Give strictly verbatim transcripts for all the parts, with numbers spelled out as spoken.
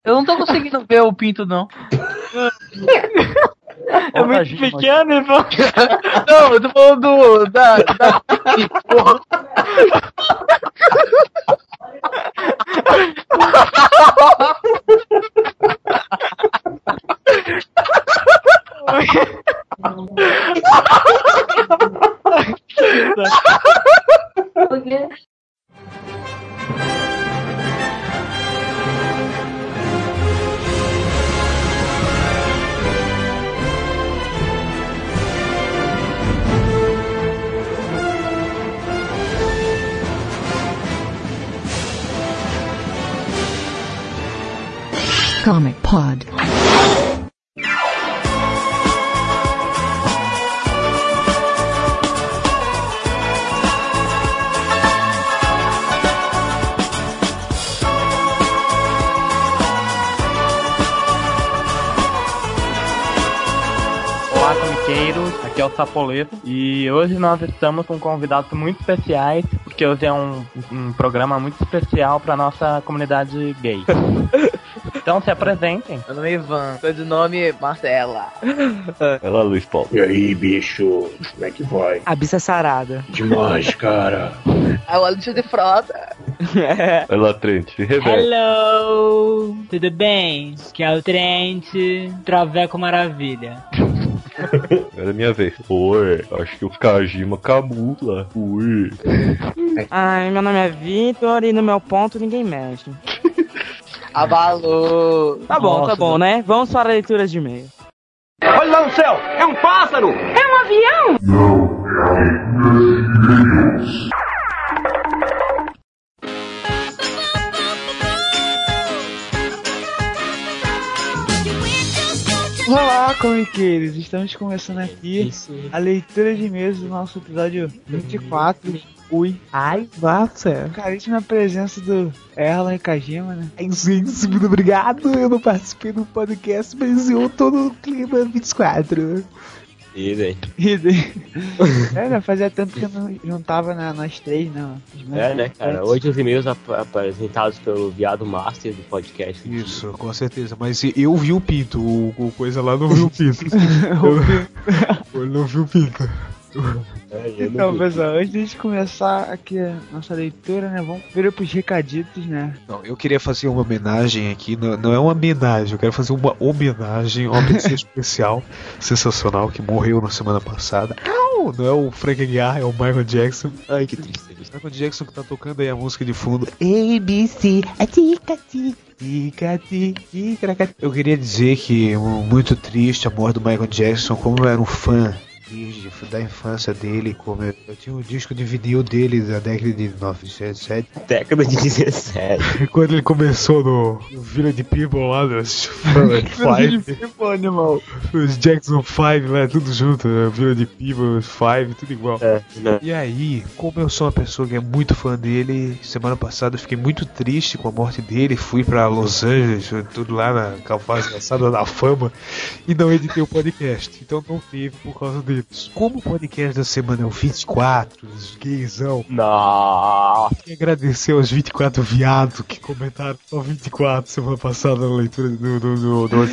Eu não tô conseguindo ver o pinto, não. É muito pequeno, irmão. Não, eu tô falando do... Da... da... Porra. Por quê? Comic Pod. Olá, comiqueiros, aqui é o Sapoleto e hoje nós estamos com convidados muito especiais, porque hoje é um, um programa muito especial para nossa comunidade gay. Então se apresentem. Meu nome é Ivan, tô de nome Marcela. Olá, Luiz Paulo. E aí, bicho, como é que vai? A bicha sarada. Demais, cara. É o Alexandre de Frota. Olá, Trent. Se revela. Hello! Tudo bem? Que é o Trent, Traveco Maravilha. Era minha vez. Oi, acho que o Kajima camufla. Ui. Ai, meu nome é Vitor e no meu ponto ninguém mexe. Abalou. Tá bom, Nossa, tá bom, né? Vamos para a leitura de e-mail. Olha lá no céu! É um pássaro! É um avião? Olá, comiqueiros! Estamos começando aqui a leitura de e-mails do nosso episódio vinte e quatro. Ui. Ai, nossa. Caríssima presença do Erlan e Kajima, né? Ai, gente, muito obrigado. Eu não participei do podcast, mas eu tô no clima vinte e quatro. E daí? E daí? É, já fazia tempo que eu não juntava na, nós três, não. É, né, cara? Hoje os e-mails ap- apresentados pelo Viado Master do podcast. Isso, com certeza. Mas eu vi o pinto, o, o coisa lá não viu o pinto. eu, eu não vi o pinto. É, então, pessoal, antes de começar aqui a nossa leitura, né, vamos vir pros recaditos, né? Não, eu queria fazer uma homenagem aqui, não, não é uma homenagem, eu quero fazer uma homenagem a uma pessoa especial, sensacional, que morreu na semana passada. Não, não é o Frank Aguiar, é o Michael Jackson. Ai, que triste. Michael Jackson que tá tocando aí a música de fundo. A B C, a tica tica tica. Eu queria dizer que muito triste a morte do Michael Jackson, como eu era um fã desde da infância dele, como eu, eu tinha um disco de vinil dele da década de novecentos e dezessete. Década de dezessete. Quando ele começou no, no Village People lá, nos Village People, animal. Os Jackson cinco lá, tudo junto, né? Village People, cinco, tudo igual. É, né? E aí, como eu sou uma pessoa que é muito fã dele, semana passada eu fiquei muito triste com a morte dele, fui pra Los Angeles, tudo lá na calçada da fama, e não editei o podcast, então não teve por causa dele. Como o podcast da semana é o vinte e quatro, os gaysão, Não. queria agradecer aos vinte e quatro viados que comentaram só vinte e quatro semana passada na leitura do do do do,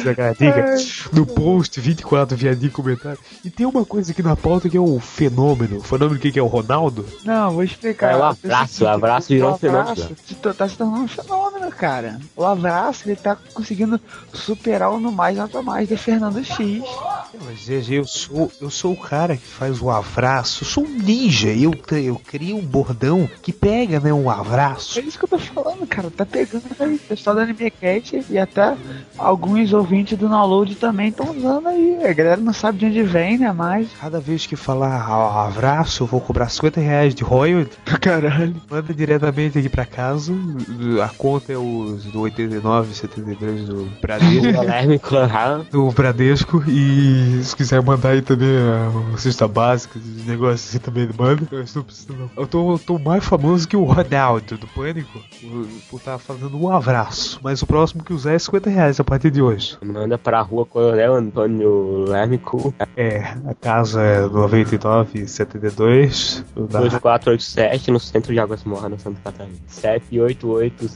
do, no post, vinte e quatro viadinhos comentaram. E tem uma coisa aqui na pauta que é o fenômeno. O fenômeno que, que é o Ronaldo? Não, vou explicar. É o abraço, o abraço virou um fenômeno. Tá se tornando um fenômeno, cara. O abraço, ele tá conseguindo superar o no mais, nota mais de Fernando X. Mas eu sou, eu sou o cara que faz o abraço, eu sou um ninja, eu, eu crio um bordão que pega, né, um abraço. É isso que eu tô falando, cara, tá pegando aí, o pessoal da AnimeCast e até alguns ouvintes do download também estão usando aí, a galera não sabe de onde vem, né, mas... Cada vez que falar abraço, eu vou cobrar cinquenta reais de royalty. Caralho. Manda diretamente aqui pra casa, a conta é o do oitenta e nove, setenta e três do Bradesco. do Bradesco, e se quiser mandar aí também a cesta básica, os negócios assim também manda. Eu estou precisando. Eu tô, eu tô mais famoso que o Ronaldo do Pânico por estar fazendo um abraço. Mas o próximo que usar é cinquenta reais a partir de hoje. Manda pra rua Coronel Antônio Lérmico. É, a casa é noventa e nove, setenta e dois. dois quatro oito sete no centro de Águas Mornas, Santa Catarina. sete oito oito, um cinco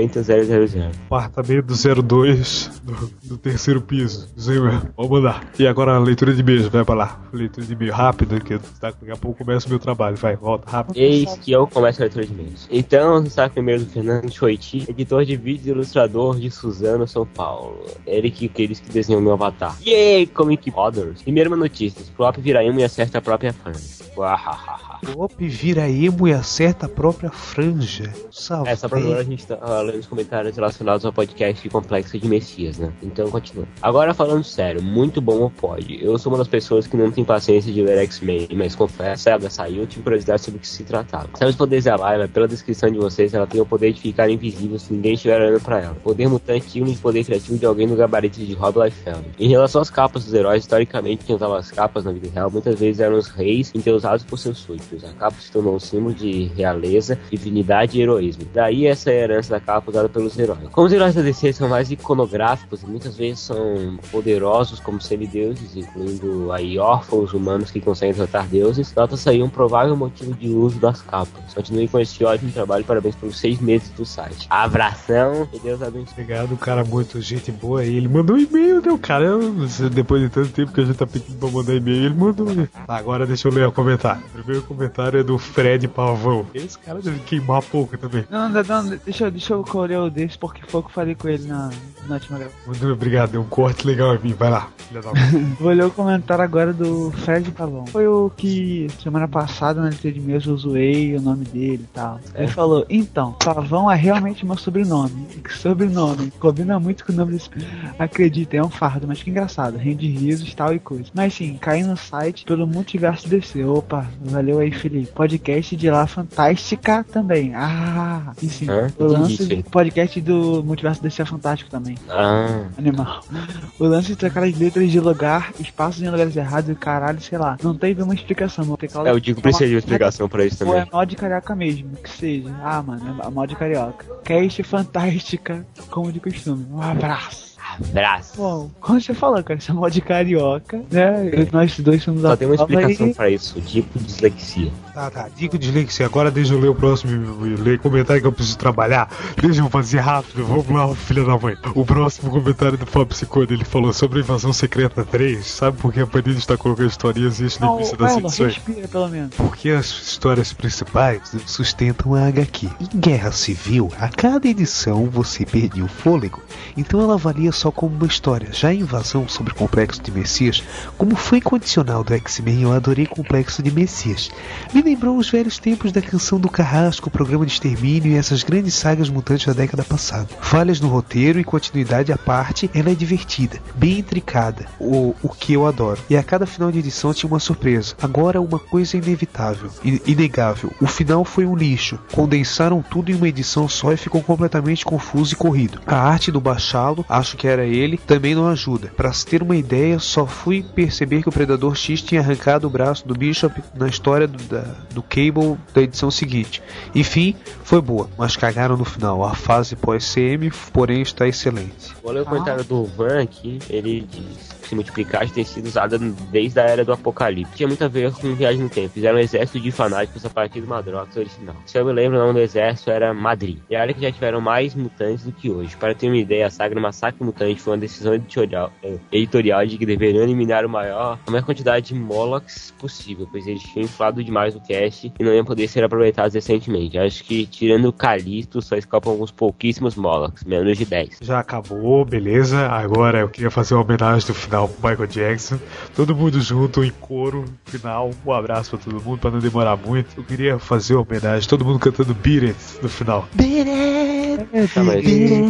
cinquenta zero zero zero. Apartamento do zero dois do, do terceiro piso. Isso aí mesmo. Vamos mandar. E agora a leitura de e-mails, vai pra lá. Leitura de e-mail rápido, que daqui a pouco começa o meu trabalho. Vai, volta, rápido. Eis que eu começo a leitura de e-mails. Então, destaque primeiro do Fernando Choiti, editor de vídeos e ilustrador de Suzano, São Paulo. Ele que aqueles que desenhou meu avatar. Yay, Comic Others. Primeira uma notícia. Prop vira emo e acerta a própria franja. Uahahaha. Prop vira emo e acerta a própria franja. Salve. Essa pra agora a gente tá uh, lendo os comentários relacionados ao podcast Complexo de Messias, né? Então, continua. Agora falando sério, muito bom ou pode. Eu sou uma das pessoas que não tem paciência de ler X-Men, mas confesso, ela saiu, eu tive curiosidade sobre o que se tratava. Sabe os poderes da Layla? Pela descrição de vocês, ela tem o poder de ficar invisível se ninguém estiver olhando pra ela. Poder mutante digno de poder criativo de alguém no gabarito de Rob Liefeld. Em relação às capas dos heróis, historicamente quem usava as capas na vida real muitas vezes eram os reis endeusados por seus súditos. A capa se tornou um símbolo de realeza, divinidade e heroísmo. Daí essa é a herança da capa usada pelos heróis. Como os heróis da D C são mais iconográficos e muitas vezes são poderosos como semideuses, incluindo aí órfãos humanos que conseguem derrotar deuses, nota-se aí um provável motivo de uso das capas. Continue com esse ótimo trabalho e parabéns pelos seis meses do site. Abração e Deus abençoe. Obrigado, cara, muito gente boa aí. Ele mandou um e-mail, né, o cara? Depois de tanto tempo que a gente tá pedindo pra mandar e-mail, ele mandou. Tá, agora deixa eu ler o comentário. O primeiro comentário é do Fred Pavão. Esse cara deve queimar pouco também. Não, não, não deixa, deixa eu colher o desse porque foi o que eu falei com ele na, na última gravação. Muito obrigado, deu um corte legal a mim. Vai lá, filha da mãe. Vou ler o comentário agora do Fred Pavão. Foi o que semana passada na letra de e-mails eu zoei o nome dele e tal. Ele falou, então, Pavão é realmente meu sobrenome. Que sobrenome, combina muito com o nome desse... Acredita, é um fardo, mas que engraçado. Rende risos, tal e coisa. Mas sim, caí no site pelo Multiverso D C. Opa, valeu aí, Felipe. Podcast de lá fantástica também. Ah, e sim. Ah, o lance do podcast do Multiverso D C é fantástico também. Ah. Animal. O lance de trocar as letras de lugar, espaços em lugares errados e caralho, sei lá. Não teve uma explicação. Não tem é, eu digo que precisa de uma explicação pra isso também. Ou é mal de carioca mesmo, que seja. Ah, mano, é mal de carioca. Cast fantástica, como de costume. Um abraço. Abraço. Bom, como você falou, cara, isso é mal de carioca, né? Nós dois somos Só da tem uma explicação e... pra isso, tipo dislexia. Tá, tá, digo dislexia. Agora deixa eu ler o próximo ler comentário que eu preciso trabalhar. Deixa eu fazer rápido, vamos lá, filha da mãe. O próximo comentário do Fábio Psicone, ele falou sobre a Invasão Secreta três. Sabe por que a Panini está colocando historinhas e no início das edições? Respira, pelo menos. Porque as histórias principais sustentam a agá quê. Em Guerra Civil, a cada edição você perdia o fôlego, então ela valia só como uma história. Já a Invasão sobre o Complexo de Messias, como foi condicional do X-Men, eu adorei Complexo de Messias. Me lembrou os velhos tempos da Canção do Carrasco, o Programa de Extermínio e essas grandes sagas mutantes da década passada. Falhas no roteiro e continuidade à parte, ela é divertida, bem intricada, o, o que eu adoro. E a cada final de edição tinha uma surpresa. Agora uma coisa inevitável, in- inegável. O final foi um lixo. Condensaram tudo em uma edição só e ficou completamente confuso e corrido. A arte do Bachalo, acho que era ele, também não ajuda. Pra se ter uma ideia, só fui perceber que o Predador X tinha arrancado o braço do Bishop na história do, da, do Cable da edição seguinte. Enfim, foi boa, mas cagaram no final. A fase pós-C M, porém, está excelente. Vou ler o comentário do Van aqui. Ele diz que se multiplicar tem sido usada desde a era do Apocalipse. Tinha muito a ver com viagem no tempo. Fizeram um exército de fanáticos a partir do Madrox original. Se eu me lembro, o nome do exército era Madrid. E olha que já tiveram mais mutantes do que hoje. Para ter uma ideia, a saga Massacre Mutante foi uma decisão editorial, editorial de que deveriam eliminar o maior, a maior quantidade de Molochs possível, pois eles tinham inflado demais o cast e não iam poder ser aproveitados decentemente. Acho que, tirando o Calisto, só escapam alguns pouquíssimos Molochs, menos de dez. Já acabou, beleza. Agora eu queria fazer uma homenagem do final pro Michael Jackson. Todo mundo junto em coro, final. Um abraço pra todo mundo, pra não demorar muito. Eu queria fazer uma homenagem, todo mundo cantando Beat It no final. Beat it, Tá, mas...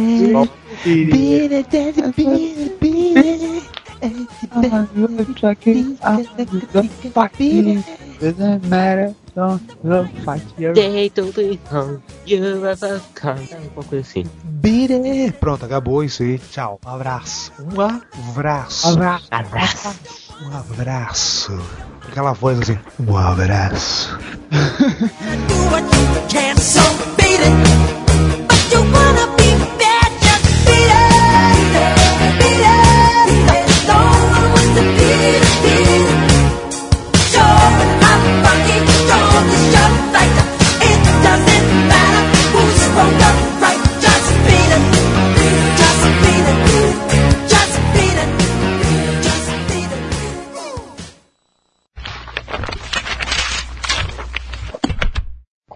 beat it, beat it, beat it. Doesn't matter, don't, don't fight your... Day to be home, you ever come. Alguma coisa assim. Beat it. Pronto, acabou isso aí. Tchau. Um abraço. Um abraço. Abraço. Abraço. Um abraço. Aquela voz assim. Um abraço. Just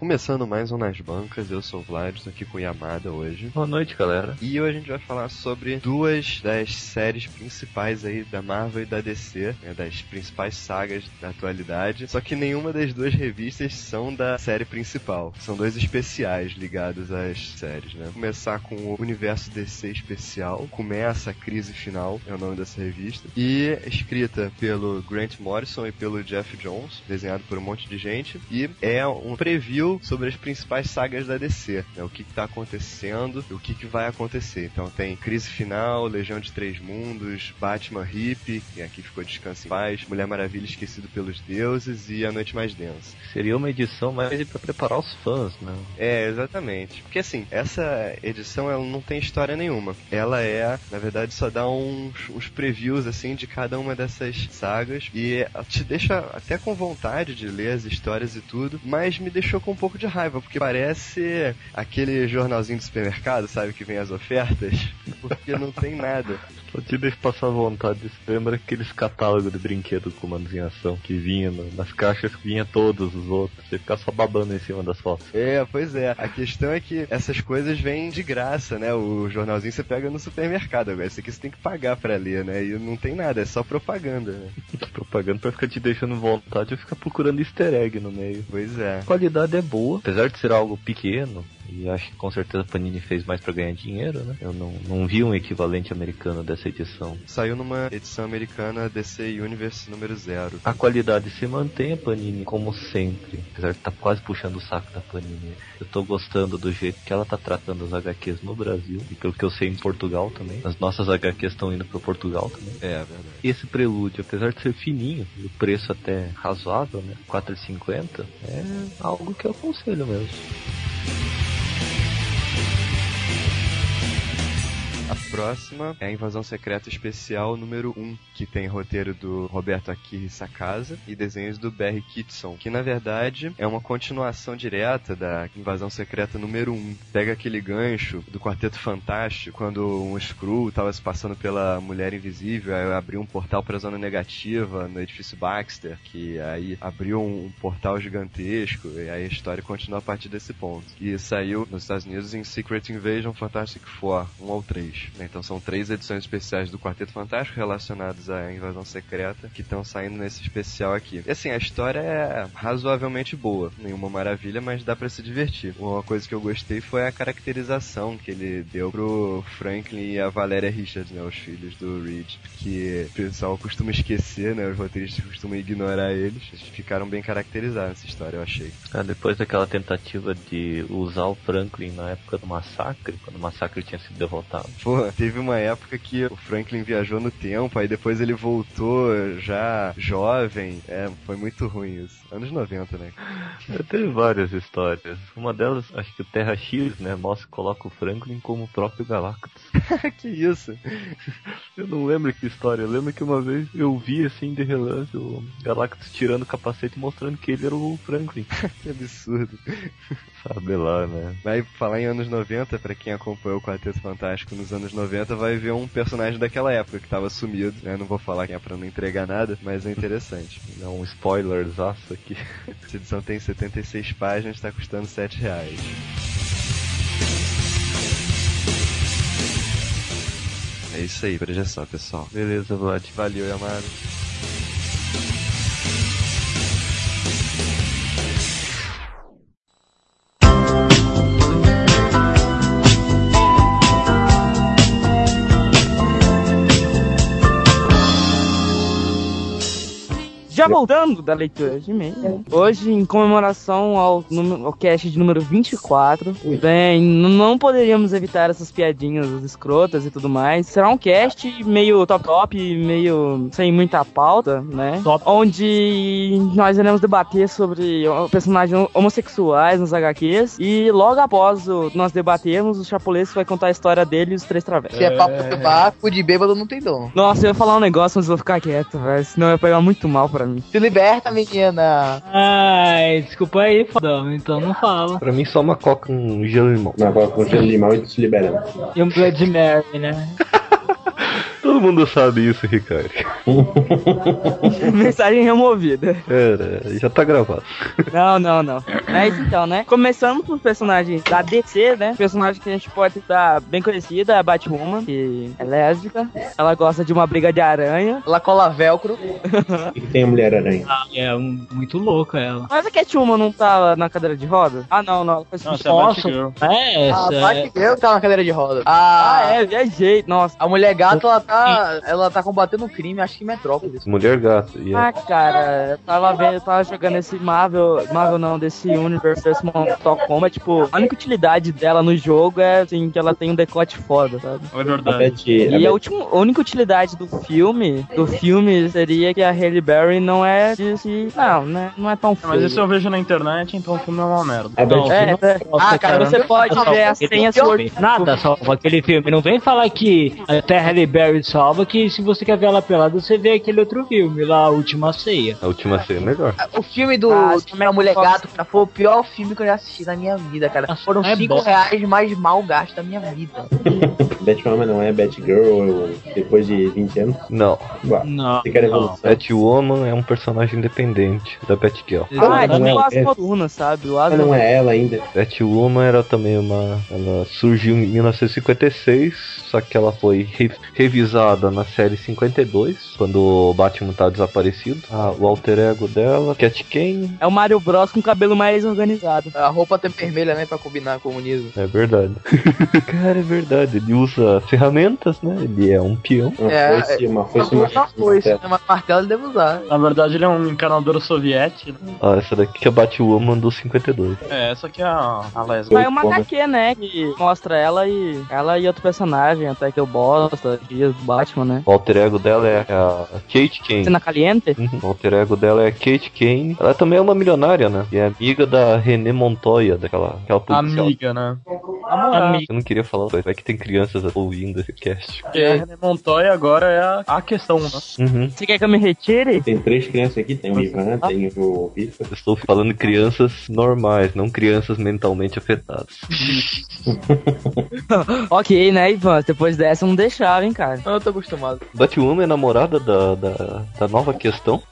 Começando mais um Nas Bancas, eu sou o Vlad, estou aqui com o Yamada hoje. Boa noite, galera. E hoje a gente vai falar sobre duas das séries principais aí da Marvel e da D C, né, das principais sagas da atualidade, só que nenhuma das duas revistas são da série principal. São dois especiais ligados às séries, né? Vou começar com o Universo D C Especial, Começa a Crise Final, é o nome dessa revista, e escrita pelo Grant Morrison e pelo Jeff Jones, desenhado por um monte de gente, e é um preview sobre as principais sagas da D C, né? O que está acontecendo e o que, que vai acontecer. Então tem Crise Final, Legião de Três Mundos, Batman Hippie, que aqui ficou Descanso em Paz, Mulher Maravilha Esquecido pelos Deuses e A Noite Mais Densa. Seria uma edição mais para preparar os fãs, né? É, exatamente. Porque assim, essa edição ela não tem história nenhuma. Ela é, na verdade, só dá uns, uns previews assim de cada uma dessas sagas e te deixa até com vontade de ler as histórias e tudo, mas me deixou com um pouco de raiva, porque parece aquele jornalzinho do supermercado, sabe, que vem as ofertas, porque não tem nada. Só te deixa passar vontade. Isso lembra aqueles catálogos de brinquedo com comandos em ação que vinha no, nas caixas, que vinha todos os outros, você ficar só babando em cima das fotos. É, pois é. A questão é que essas coisas vêm de graça, né? O jornalzinho você pega no supermercado, agora esse aqui você tem que pagar pra ler, né? E não tem nada, é só propaganda, né? Propaganda pra ficar te deixando vontade e ficar procurando easter egg no meio. Pois é. A qualidade é boa, apesar de ser algo pequeno. E acho que com certeza a Panini fez mais pra ganhar dinheiro, né? Eu não, não vi um equivalente americano dessa edição. Saiu numa edição americana D C Universe número zero. A qualidade se mantém, a Panini, como sempre. Apesar de estar tá quase puxando o saco da Panini. Eu tô gostando do jeito que ela tá tratando as H Qs no Brasil. E pelo que eu sei em Portugal também. As nossas H Qs estão indo pro Portugal também. É, verdade. Esse prelúdio, apesar de ser fininho, e o preço até razoável, né? quatro reais e cinquenta centavos, é algo que eu aconselho mesmo. A próxima é a Invasão Secreta Especial número um, que tem roteiro do Roberto Aguirre Sacasa e desenhos do Barry Kitson, que na verdade é uma continuação direta da Invasão Secreta número um. Pega aquele gancho do Quarteto Fantástico, quando um Skrull estava se passando pela Mulher Invisível, aí abriu um portal para a Zona Negativa no edifício Baxter, que aí abriu um portal gigantesco, e aí a história continua a partir desse ponto. E saiu nos Estados Unidos em Secret Invasion Fantastic Four, um ao três. Então são três edições especiais do Quarteto Fantástico relacionadas à Invasão Secreta que estão saindo nesse especial aqui. E assim, a história é razoavelmente boa, nenhuma maravilha, mas dá pra se divertir. Uma coisa que eu gostei foi a caracterização que ele deu pro Franklin e a Valéria Richards, né, os filhos do Reed, que o pessoal costuma esquecer, né, os roteiristas costumam ignorar eles. Eles ficaram bem caracterizados nessa história, eu achei. Ah, depois daquela tentativa de usar o Franklin na época do massacre, quando o massacre tinha sido derrotado. Pô, teve uma época que o Franklin viajou no tempo, aí depois ele voltou já jovem. É, foi muito ruim isso. Anos noventa, né? Teve várias histórias. Uma delas, acho que o Terra X, né, mostra, coloca o Franklin como o próprio Galactus. Que isso? Eu não lembro que história. Eu lembro que uma vez eu vi, assim, de relance, o Galactus tirando o capacete e mostrando que ele era o Franklin. Que absurdo. Sabe lá, né? Vai falar em anos noventa, pra quem acompanhou o Quarteto Fantástico nos anos noventa, vai ver um personagem daquela época que tava sumido, né? Não vou falar quem é pra não entregar nada, mas é interessante. É um spoilerzaço aqui. Essa edição tem setenta e seis páginas, tá custando sete reais. É isso aí, por hoje é só, pessoal. Beleza, Vlad. Valeu, Yamada. Já voltando da leitura de e-mail, hoje, em comemoração ao, ao cast de número vinte e quatro, bem, não poderíamos evitar essas piadinhas escrotas e tudo mais. Será um cast meio top-top, meio sem muita pauta, né? Top. Onde nós iremos debater sobre personagens homossexuais nos H Qs, e logo após o, nós debatermos, o Chapulesco vai contar a história dele e os Três Travessos. Se é papo de barco, de bêbado não tem dom. Nossa, eu ia falar um negócio, mas eu vou ficar quieto, velho, senão eu ia pegar muito mal pra mim. Se liberta, menina. Ai, desculpa aí, fodão, então não fala. Pra mim só uma coca com gelo e limão. Uma coca com gelo e limão e se liberando. E um Blood Mary, né? Todo mundo sabe isso, Ricardo. Mensagem removida. Era, já tá gravado. Não, não, não. Mas então, né? Começando com os personagens da D C, né? Personagem que a gente pode estar bem conhecida é a Batwoman, que é lésbica. Ela gosta de uma briga de aranha. Ela cola velcro. E tem a Mulher-Aranha. Ah, é um, muito louca ela. Mas a Catwoman não tá na cadeira de roda? Ah, não, não. Ela foi Nossa, é a Batgirl. É essa. A Batgirl tá na cadeira de roda. Ah, A, é, viajei. Nossa. a mulher gato, ela tá, ela tá combatendo um crime, acho que em Metrópolis. Mulher gato. Yeah. Ah, cara, eu tava vendo, eu tava jogando esse Marvel, Marvel não, desse Universe desse Mortal Kombat, tipo, a única utilidade dela no jogo é, assim, que ela tem um decote foda, sabe? É verdade. Beth, E a a, última, a única utilidade do filme, do filme seria que a Halle Berry não é de se... Não, né? Não é tão feia. Mas isso eu vejo na internet, então o filme é uma merda. A Beth, É, é. Ah, cara, você pode ver a senha sua. Nada salva aquele filme. Não vem falar que até Halle Berry salva, que se você quer ver ela pelada, você vê aquele outro filme lá, A Última Ceia. A última ceia é melhor. O filme do Ah, da Mulher Gato, cara, foi o pior filme que eu já assisti na minha vida, cara. Foram é cinco bom. reais mais mal gasto da minha vida. Batwoman não é Batgirl depois de vinte anos? Não. Ué, Não. você quer não. evolução? Batwoman é um personagem independente da Batgirl. Ah, é não tipo é, o Asa é. Noturna, sabe? O Mas Asa não é ela ainda. Batwoman era também uma... Ela surgiu em mil novecentos e cinquenta e seis, só que ela foi re- revisada na série cinquenta e dois, quando o Batman tá desaparecido. Ah, o alter ego dela, Cat Kane. É o Mario Bros com cabelo mais organizado. A roupa até vermelha, né, pra combinar com o comunismo. É verdade. Cara, é verdade. Ele usa ferramentas, né? Ele é um peão. Uma É, foice, uma foice, Não, uma não foi isso, né, mas martelo ele deve usar. Na verdade, ele é um encanador soviético. Né? Ah, essa daqui que é a Batwoman do cinquenta e dois. É, essa aqui é a, a lésbica. Mas é uma H Q, né? Que mostra ela e ela e outro personagem, até que eu bosto, dias do Batman, né? O alter ego dela é a Kate Kane. Cena caliente? Uhum. O alter ego dela é Kate Kane. Ela também é uma milionária, né? E é amiga da René Montoya, daquela aquela policial. Amiga, né? Amiga. Eu não queria falar, mas vai que tem crianças ouvindo esse cast. Porque a René Montoya agora é a, a questão, né? Uhum. Você quer que eu me retire? Tem três crianças aqui, tem o Ivan, tem o Vitor. Eu estou falando de crianças normais, não crianças mentalmente afetadas. Ok, né, Ivan? Depois dessa eu não deixava, hein, cara. Eu tô acostumado. Batwoman é namorada da, da, da nova questão.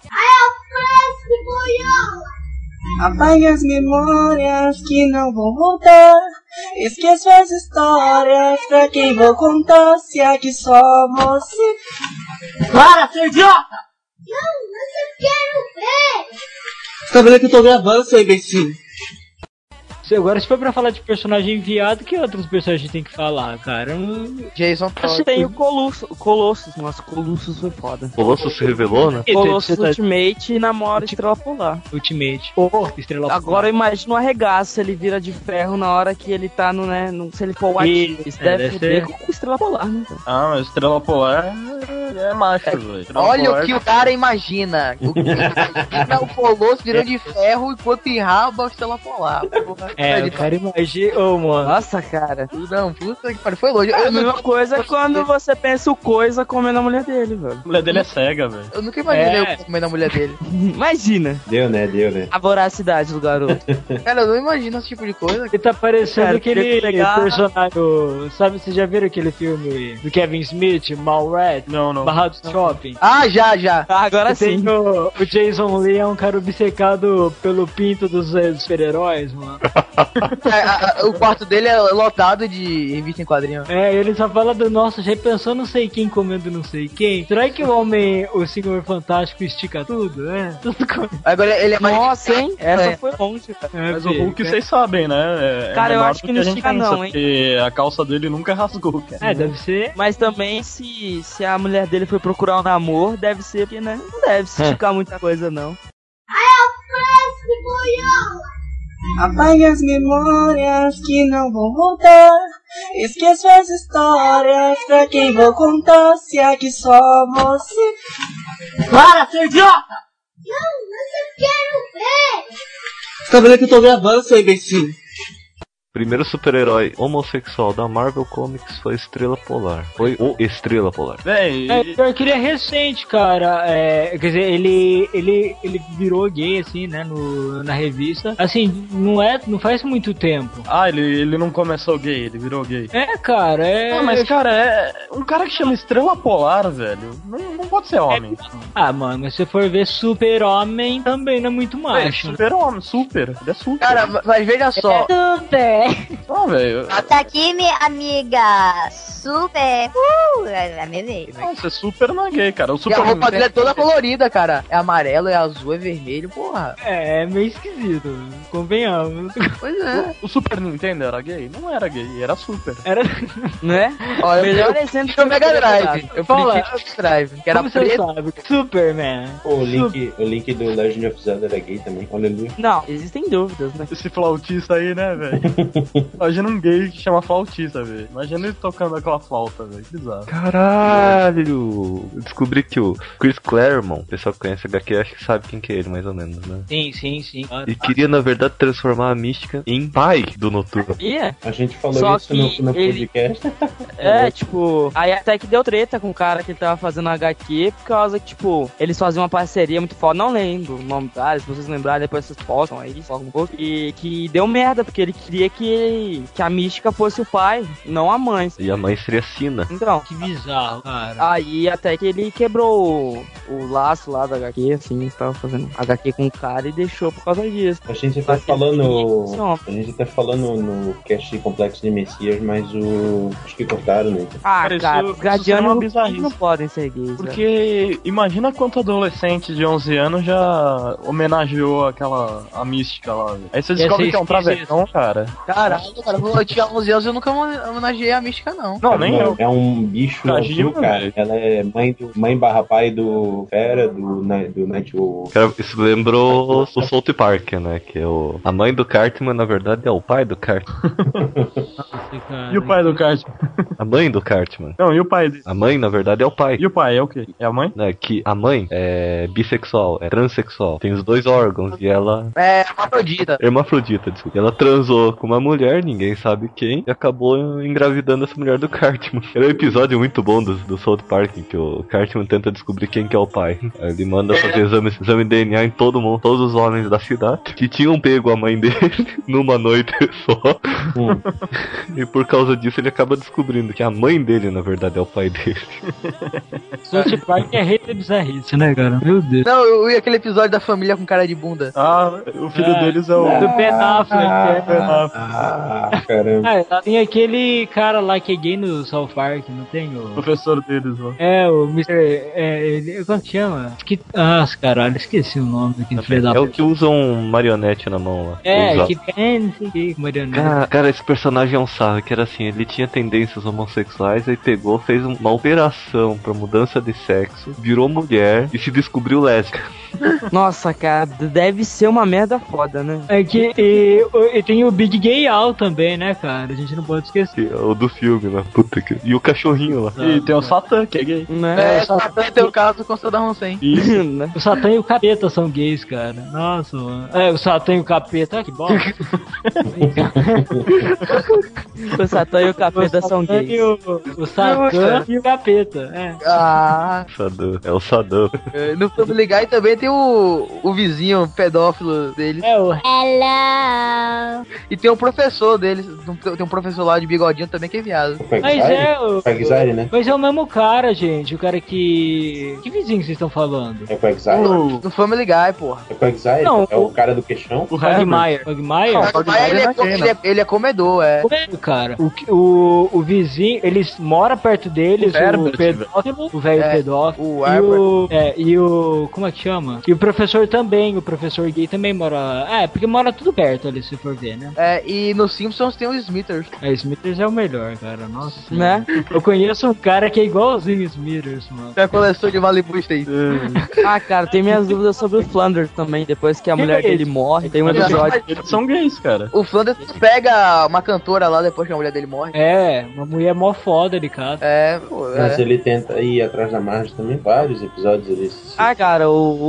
Apague as memórias que não vão voltar. Esqueça as histórias pra quem vou contar. Se é que só você. Para, seu idiota! Não, mas eu quero ver! Você tá vendo que eu tô gravando, seu imbecil? Agora, se for pra falar de personagem viado, que outros personagens tem que falar, cara? Eu- Jason Você tem o Colossus. O Colossus. Nossa, o Colossus foi foda. Colossus se revelou, né? Colossus Você tá- Ultimate e namora Estrela Polar. Ultimate. Ou Estrela Agora imagina o arregaço se ele vira de ferro na hora que ele tá no, né, no, se ele for o E- ativo. Isso é, deve deve foder ser- com Estrela Polar, né? cara? Ah, mas Estrela Polar é, é macho, velho. Estrela Olha Polar- o que o cara imagina. O que imagina o Colosso virou de ferro enquanto enraba a Estrela Polar. Porra, É, ele o cara imagina. Ô, mano. Nossa, cara. Não, puta que pariu, foi longe. É Eu, a mesma não, coisa quando você pensa o Coisa comendo a mulher dele, velho. A mulher dele é cega, velho. eu nunca imaginei É. eu comendo a mulher dele. Imagina Deu, né? Deu, né? a voracidade do garoto. Cara, eu não imagino esse tipo de coisa. Ele tá parecendo Cara, aquele tem que pegar- personagem. Sabe, vocês já viram aquele filme do Kevin Smith, Mallrats? Não, não. Barrado Shopping? Ah, já, já. Ah, agora Você sim. tem o, o Jason Lee é um cara obcecado pelo pinto dos, eh, dos super-heróis, mano. É, a- a- o quarto dele é lotado de revista em quadrinho. É, ele só fala do nosso, já pensou não sei quem comendo não sei quem? Será que o homem, o Senhor Fantástico estica tudo, é? Tudo com... Agora ele é mais. Nossa, hein? Essa É. foi longe, cara. É, Mas o filho, Hulk, é- vocês sabem, né? É, é Cara, eu menor acho do que não a gente estica pensa, não, hein? Porque a calça dele nunca rasgou, cara. É, deve ser. Mas também, se, se a mulher dele foi procurar um namoro, deve ser porque, né? Não deve se esticar muita coisa, não. Apague as memórias que não vão voltar. Esqueça as histórias pra quem vou contar. Se é que só você. Para, seu idiota! Não, mas eu quero ver! Você tá vendo que eu tô gravando, seu imbecil? Primeiro super-herói homossexual da Marvel Comics foi Estrela Polar. Foi o Estrela Polar. Véi, É, pior que ele é recente, cara. É, quer dizer, ele, ele, ele virou gay, assim, né, no, na revista. Assim, não, é, não faz muito tempo. Ah, ele, ele não começou gay, ele virou gay. É, cara, é... Ah, mas, cara, é... Um cara que chama Estrela Polar, velho, não, não pode ser homem. Ah, mano, mas se for ver Super-Homem, também não é muito É, macho. super-homem, super. Ele é super. Cara, mas veja só. Super. Não, velho. Tá aqui, minha amiga. Super. Uh, é minha vez. Não, ser super não é gay, cara. O E super a roupa dele é toda colorida, cara. É amarelo, é azul, é vermelho, porra. É, é meio esquisito, convenhamos. Pois é. O Super Nintendo era gay? Não era gay, era super. Era... Né? Olha, Melhor eu, exemplo eu, eu Mega Drive. Eu Fala. prefiro o Mega Drive, que era Como você preto. sabe? Superman. Pô, o Link, o Link do Legend of Zelda era gay também, aleluia. Não, existem dúvidas, né? Esse flautista aí, né, velho? Imagina um gay que chama flautista, velho. Imagina ele tocando aquela flauta, velho. Que bizarro. Caralho! Eu descobri que o Chris Claremont, o pessoal que conhece H Q, acho que sabe quem que é ele, mais ou menos, né? Sim, sim, sim. E queria, na verdade, transformar a Mística em pai do Noturno. Yeah. A gente falou Só isso no, que no ele- podcast. É, tipo, aí até que deu treta com o cara que ele tava fazendo H Q, por causa que, tipo, eles faziam uma parceria muito foda, não lembro o nome do cara, se vocês lembrarem, depois vocês postam aí, só um pouco, e que deu merda, porque ele queria que, que a Mística fosse o pai, não a mãe. E a mãe seria Sina. Então, Que bizarro, cara. aí até que ele quebrou o, o laço lá da H Q, assim, estava fazendo H Q com o cara e deixou por causa disso. A gente tá Mas falando. A gente tá falando no cast de Complexo de Messias, mas o. Acho que cortaram, né? Ah, Cara, cara, isso- os isso seria guardianos uma não, bizarrice. não podem ser gays. velho. Porque imagina quanto adolescente de onze anos já homenageou aquela a mística lá. velho. Aí você Ia descobre ser que é um esquisito. travecão, cara. Caralho, cara, eu tinha onze anos e eu nunca homenageei a mística, não. Não, nem eu. É um bicho Imagina, azul, cara. velho. Ela é mãe, do, mãe barra pai do Fera, do, Ni- do Nightwolf. Cara, isso lembrou o South Park, né? Que é o... A mãe do Cartman, na verdade, é o pai do Cartman. Nossa, cara. E o pai do Cartman? A mãe do Cartman. Não, e o pai dele? A mãe, na verdade, é o pai. E o pai é o quê? É a mãe? Né, que a mãe é bissexual, é transexual, tem os dois órgãos e ela É, hermafrodita. é hermafrodita, desculpa. Ela transou com uma mulher, ninguém sabe quem, e acabou engravidando essa mulher do Cartman. Era um episódio muito bom do, do South Park, que o Cartman tenta descobrir quem que é o pai. Aí ele manda fazer exame, exame de D N A em todo mundo, todos os homens da cidade, que tinham pego a mãe dele numa noite só. Hum. E por causa disso ele acaba descobrindo que a mãe dele, na verdade, é o pai dele. South Park é rei da bizarrice, né, cara? Meu Deus. Não, eu, e aquele episódio da família com cara de bunda. Ah, o filho É. deles é o... Do Ben Affleck, é. Ben Affleck. Ah, caramba. Ah, tem aquele cara lá que é gay no South Park, não tem? O O... professor deles, ó. É, o mister É, ele, como que chama? Que... Ah, caralho, esqueci o nome daquele filho da É o que usa um marionete na mão lá. É, Usa- que tem, não sei o que, marionete. Cara, cara, esse personagem é um sarro, que era assim, ele tinha tendências homossexuais, aí pegou, fez uma operação pra mudança de sexo, virou mulher e se descobriu lésbica. Nossa, cara, deve ser uma merda foda, né? É que e, e tem o Big Gay Al também, né, cara? A gente não pode esquecer. O do filme lá, puta que... E o cachorrinho lá. E tem o Satã, que é gay. Né? É, só pra ter o caso com o Saddam Hussein. Né? O Satã e o Capeta são gays, cara. Nossa, mano. É, o Satã e o Capeta, ah, que bom. O Satã e o Capeta são gays. E o, o Satã e o Capeta, é. Ah, Saddam. É o Saddam. é, no Family Guy também tem o, o vizinho pedófilo dele. É o Hello. E tem o professor deles. Tem um professor lá de bigodinho também que é viado. Mas é o. O Exile, né? Mas é o mesmo cara, gente. O cara que. Que vizinho vocês estão falando? É com o Exile? No, no Family Guy, porra. É com o Exile? Não, é o cara do queixão? O Herbert. Quagmire. Quagmire? Não, Mas Quagmire ele, é, não é co- gay, ele, é, ele é comedor, é. Cara, o, o, o vizinho, eles moram perto deles, O o, Herbert, pedófilo, o velho É, pedófilo, o e Herbert. o, é, e o, como é que chama? E o professor também, o professor gay também mora, é, porque mora tudo perto ali, se for ver, né? É, e no Simpsons tem o Smithers. É, Smithers é o melhor, cara, nossa. Né? Eu conheço um cara que é igualzinho Smithers, mano. Tem a coleção de Malibu State. Ah, cara, tem minhas dúvidas sobre o Flanders também. Depois que a Quem mulher é esse? dele morre, tem um Mas- episódio. Eles são gays, cara. O Flanders pega uma cantora lá depois que a mulher dele morre. É, uma mulher mó foda de casa. É, pô, Mas é. ele tenta ir atrás da Marge também, vários episódios ali. Ah, cara, o, o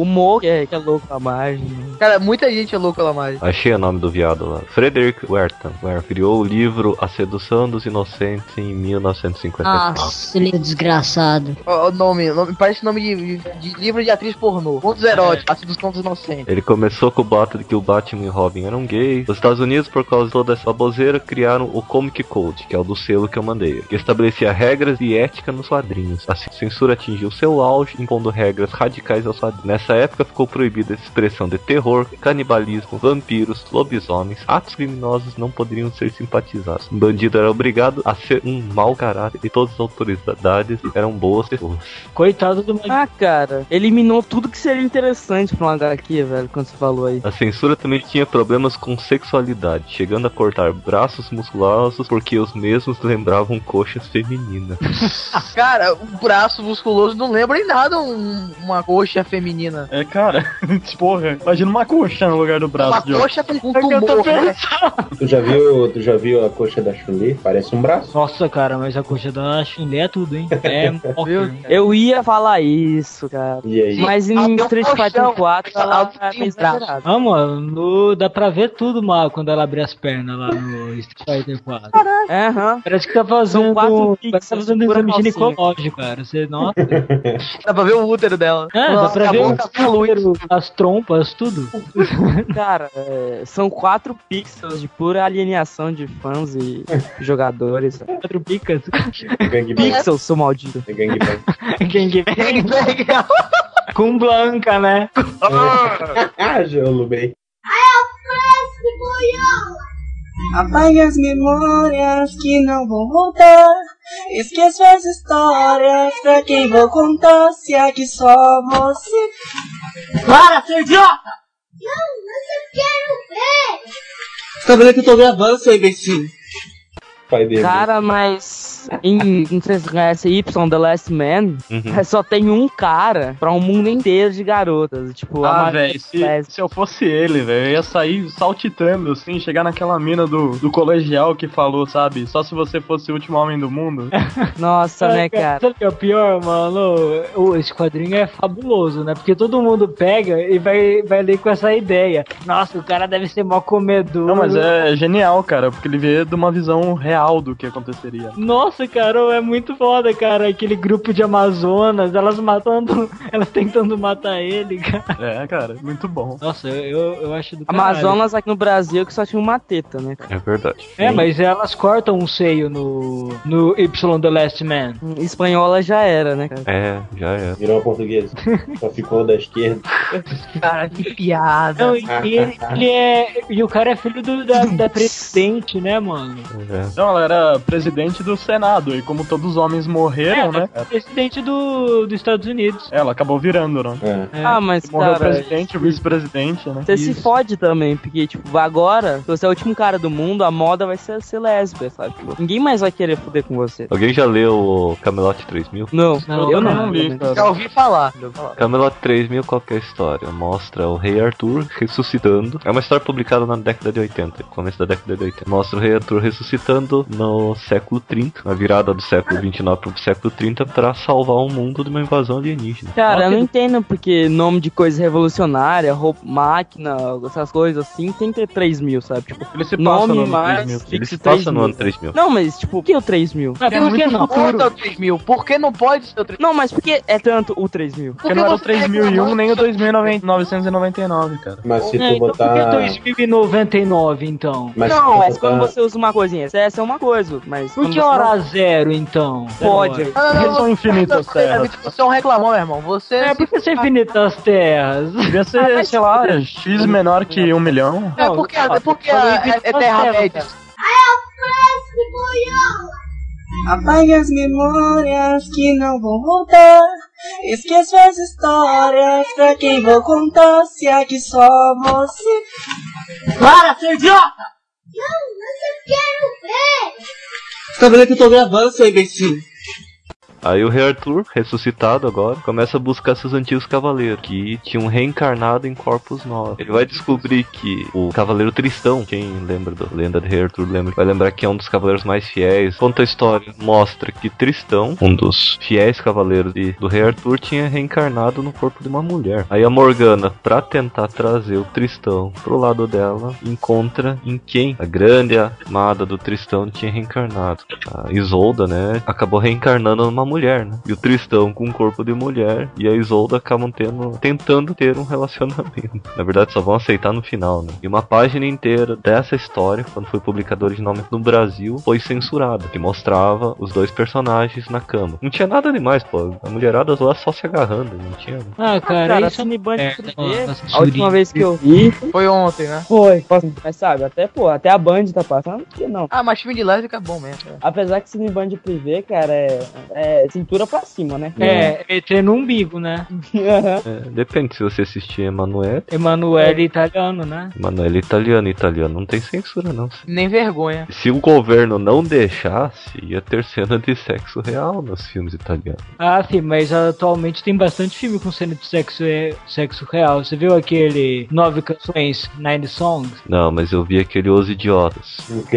Mo, que é, que é louco a margem. Cara, muita gente é louco pela margem. Achei o nome do viado lá. Frederick Wertham. Criou o livro A Sedução dos Inocentes em mil novecentos e cinquenta e quatro. Nossa, ele é desgraçado. O nome, nome, parece nome de, de, de livro de atriz pornô. Contos eróticos, A Sedução dos Inocentes. Ele começou com o boato de que o Batman e o Robin eram gays. Os Estados Unidos, por causa de toda essa baboseira, criaram o Comic Code, que é o do selo que eu mandei, que estabelecia regras e ética nos quadrinhos. A censura atingiu seu auge, impondo regras radicais aos quadrinhos. Nessa época ficou proibida a expressão de terror, canibalismo, vampiros, lobisomens. Atos criminosos não poderiam ser simpatizados. Um bandido era obrigado a ser um mau caráter e todas as autoridades eram boas pessoas. Coitado do... Ah, cara, eliminou tudo que seria interessante pra um agá quê, velho, quando você falou aí. A censura também tinha problemas com sexualidade, chegando a cortar braços musculosos porque os mesmos lembravam coxas femininas. Cara, o braço musculoso não lembra em nada um, uma coxa feminina. É, cara, porra, imagina uma coxa no lugar do braço. Uma de coxa com um tumor, né? Tu já viu, tu já viu a coxa da Chun-Li? Parece um braço. Nossa, cara, mas a coxa da Chun-Li é tudo, hein? É, eu, eu ia falar isso, cara. E aí? Mas em Street Fighter quatro ela é meio exagerada. Ah, mano, no, dá pra ver tudo, mano, quando ela abre as pernas lá no Street Fighter quatro. É, uhum. Parece que tá fazendo, quatro parece que tá fazendo um exame ginecológico, cara. Você, nossa. Dá pra ver o útero dela. É, Nossa, dá pra ver o útero, as trompas, tudo. Cara, é, são quatro pixels de pura alienação de fãs e jogadores. Quatro picas. Pixels, seu maldito. É gangbang. Gangbang. Com Blanca, né? Ah, Jolo, bem. Apague as memórias que não vão voltar. Esqueça as histórias pra quem vou contar. Se aqui só você. Para, seu idiota! Não, mas eu quero ver! Você tá vendo que eu tô gravando, seu imbecil? Pai dele. Cara, mas em, não sei se você conhece Y, The Last Man, Uhum. só tem um cara pra um mundo inteiro de garotas. Tipo, a Ah, maioria velho, se, das- se eu fosse ele, velho, eu ia sair saltitando, assim, chegar naquela mina do, do colegial que falou, sabe? Só se você fosse o último homem do mundo. Nossa, né, cara? Sabe o que é o pior, mano? O, esse quadrinho é fabuloso, né? Porque todo mundo pega e vai, vai ler com essa ideia. Nossa, o cara deve ser mó comedor. Não, mas é genial, cara, porque ele vê de uma visão real do que aconteceria. Nossa, cara, é muito foda, cara. Aquele grupo de Amazonas, elas matando, elas tentando matar ele, cara. É, cara, muito bom. Nossa, eu, eu acho do caralho. Amazonas aqui no Brasil que só tinha uma teta, né, cara? É verdade. É, mas elas cortam um seio no, no Y The Last Man. Em espanhola já era, né, cara? É, já é. Virou uma portuguesa. Só ficou da esquerda. Cara, que piada. Não, e ele, ele é. E o cara é filho do, da, da presidente, né, mano? É. Então, ela era presidente do Senado, e como todos os homens morreram, É, né? presidente do, dos Estados Unidos. Ela acabou virando, né? É. É. Ah, mas, Morreu o cara, presidente, o vice-presidente, né? você se fode também, porque, tipo, agora, se você é o último cara do mundo, a moda vai ser ser lésbica, sabe? Tipo, ninguém mais vai querer foder com você. Alguém já leu o Camelot três mil? Não, Não, eu eu não. não li, cara. Já ouvi falar. Já ouvi falar. Camelot três mil, qual que é a história? Mostra o rei Arthur ressuscitando. É uma história publicada na década de oitenta, começo da década de oitenta. Mostra o rei Arthur ressuscitando no século trinta, na virada do século vinte e nove pro século trinta, pra salvar o mundo de uma invasão alienígena. Cara, eu não entendo porque nome de coisa revolucionária, roupa, máquina, essas coisas assim, tem que ter três mil, sabe? Tipo, Ele se passa nome no ano mais três mil. Ele fixe se três passa no mil. ano três mil. Não, mas tipo, por que o três mil? Mas por que não? Pode ser o três mil? Por que não pode ser o três mil? Não, mas por que é tanto o três mil? Porque não era o três mil e um nem o dois mil novecentos e noventa e nove, cara. Mas se É, tu então por que botar. dois mil e noventa e nove, então? Mas Não, se é tu quando botar- você usa uma coisa em excesso, é uma coisa, mas... Por quando que você hora não- zero, então? Pode. Zero Não, não, Eles não, são infinitas você- terras. Você é um reclamão, meu irmão. Você. hora. É, por que ser infinitas terras? Devia ser, sei lá, X menor que um milhão. É porque, é porque a- é, é Terra-média. Apague as memórias que não vão voltar. Esqueça as histórias pra quem vou contar. Se aqui só você. Para, seu idiota! Não, mas eu quero ver! Você tá vendo que eu tô gravando, seu imbecil? Aí o Rei Arthur, ressuscitado agora, começa a buscar seus antigos cavaleiros, que tinham reencarnado em corpos novos. Ele vai descobrir que o Cavaleiro Tristão, quem lembra da lenda de Rei Arthur, lembra, vai lembrar que é um dos cavaleiros mais fiéis. Conta a história, mostra que Tristão, um dos fiéis cavaleiros de, do Rei Arthur, tinha reencarnado no corpo de uma mulher. Aí a Morgana, pra tentar trazer o Tristão pro lado dela, encontra em quem a grande amada do Tristão tinha reencarnado. A Isolda, né, acabou reencarnando numa mulher, né? E o Tristão com um corpo de mulher e a Isolda acabam tendo, tentando ter um relacionamento. Na verdade, só vão aceitar no final, né? E uma página inteira dessa história, quando foi publicada originalmente no Brasil, foi censurada, que mostrava os dois personagens na cama. Não tinha nada demais, pô. A mulherada lá só se agarrando, não tinha. Ah, cara, cara, isso me bande é, A última vez que eu vi foi ontem, né? Foi, mas sabe, até pô, até a Band tá passando, que não. Ah, mas filme de lésbica é bom mesmo. Cara. Apesar que Cine Band Privé, cara, é, é cintura pra cima, né? É, meter no umbigo, né? É, depende se você assistir Emanuele. Emanuele italiano, né? Emanuele italiano, italiano não tem censura não. Nem vergonha. Se o governo não deixasse, ia ter cena de sexo real nos filmes italianos. Ah, sim, mas atualmente tem bastante filme com cena de sexo, sexo real. Você viu aquele Nove Canções, Nine Songs? Não, mas eu vi aquele Os Idiotas.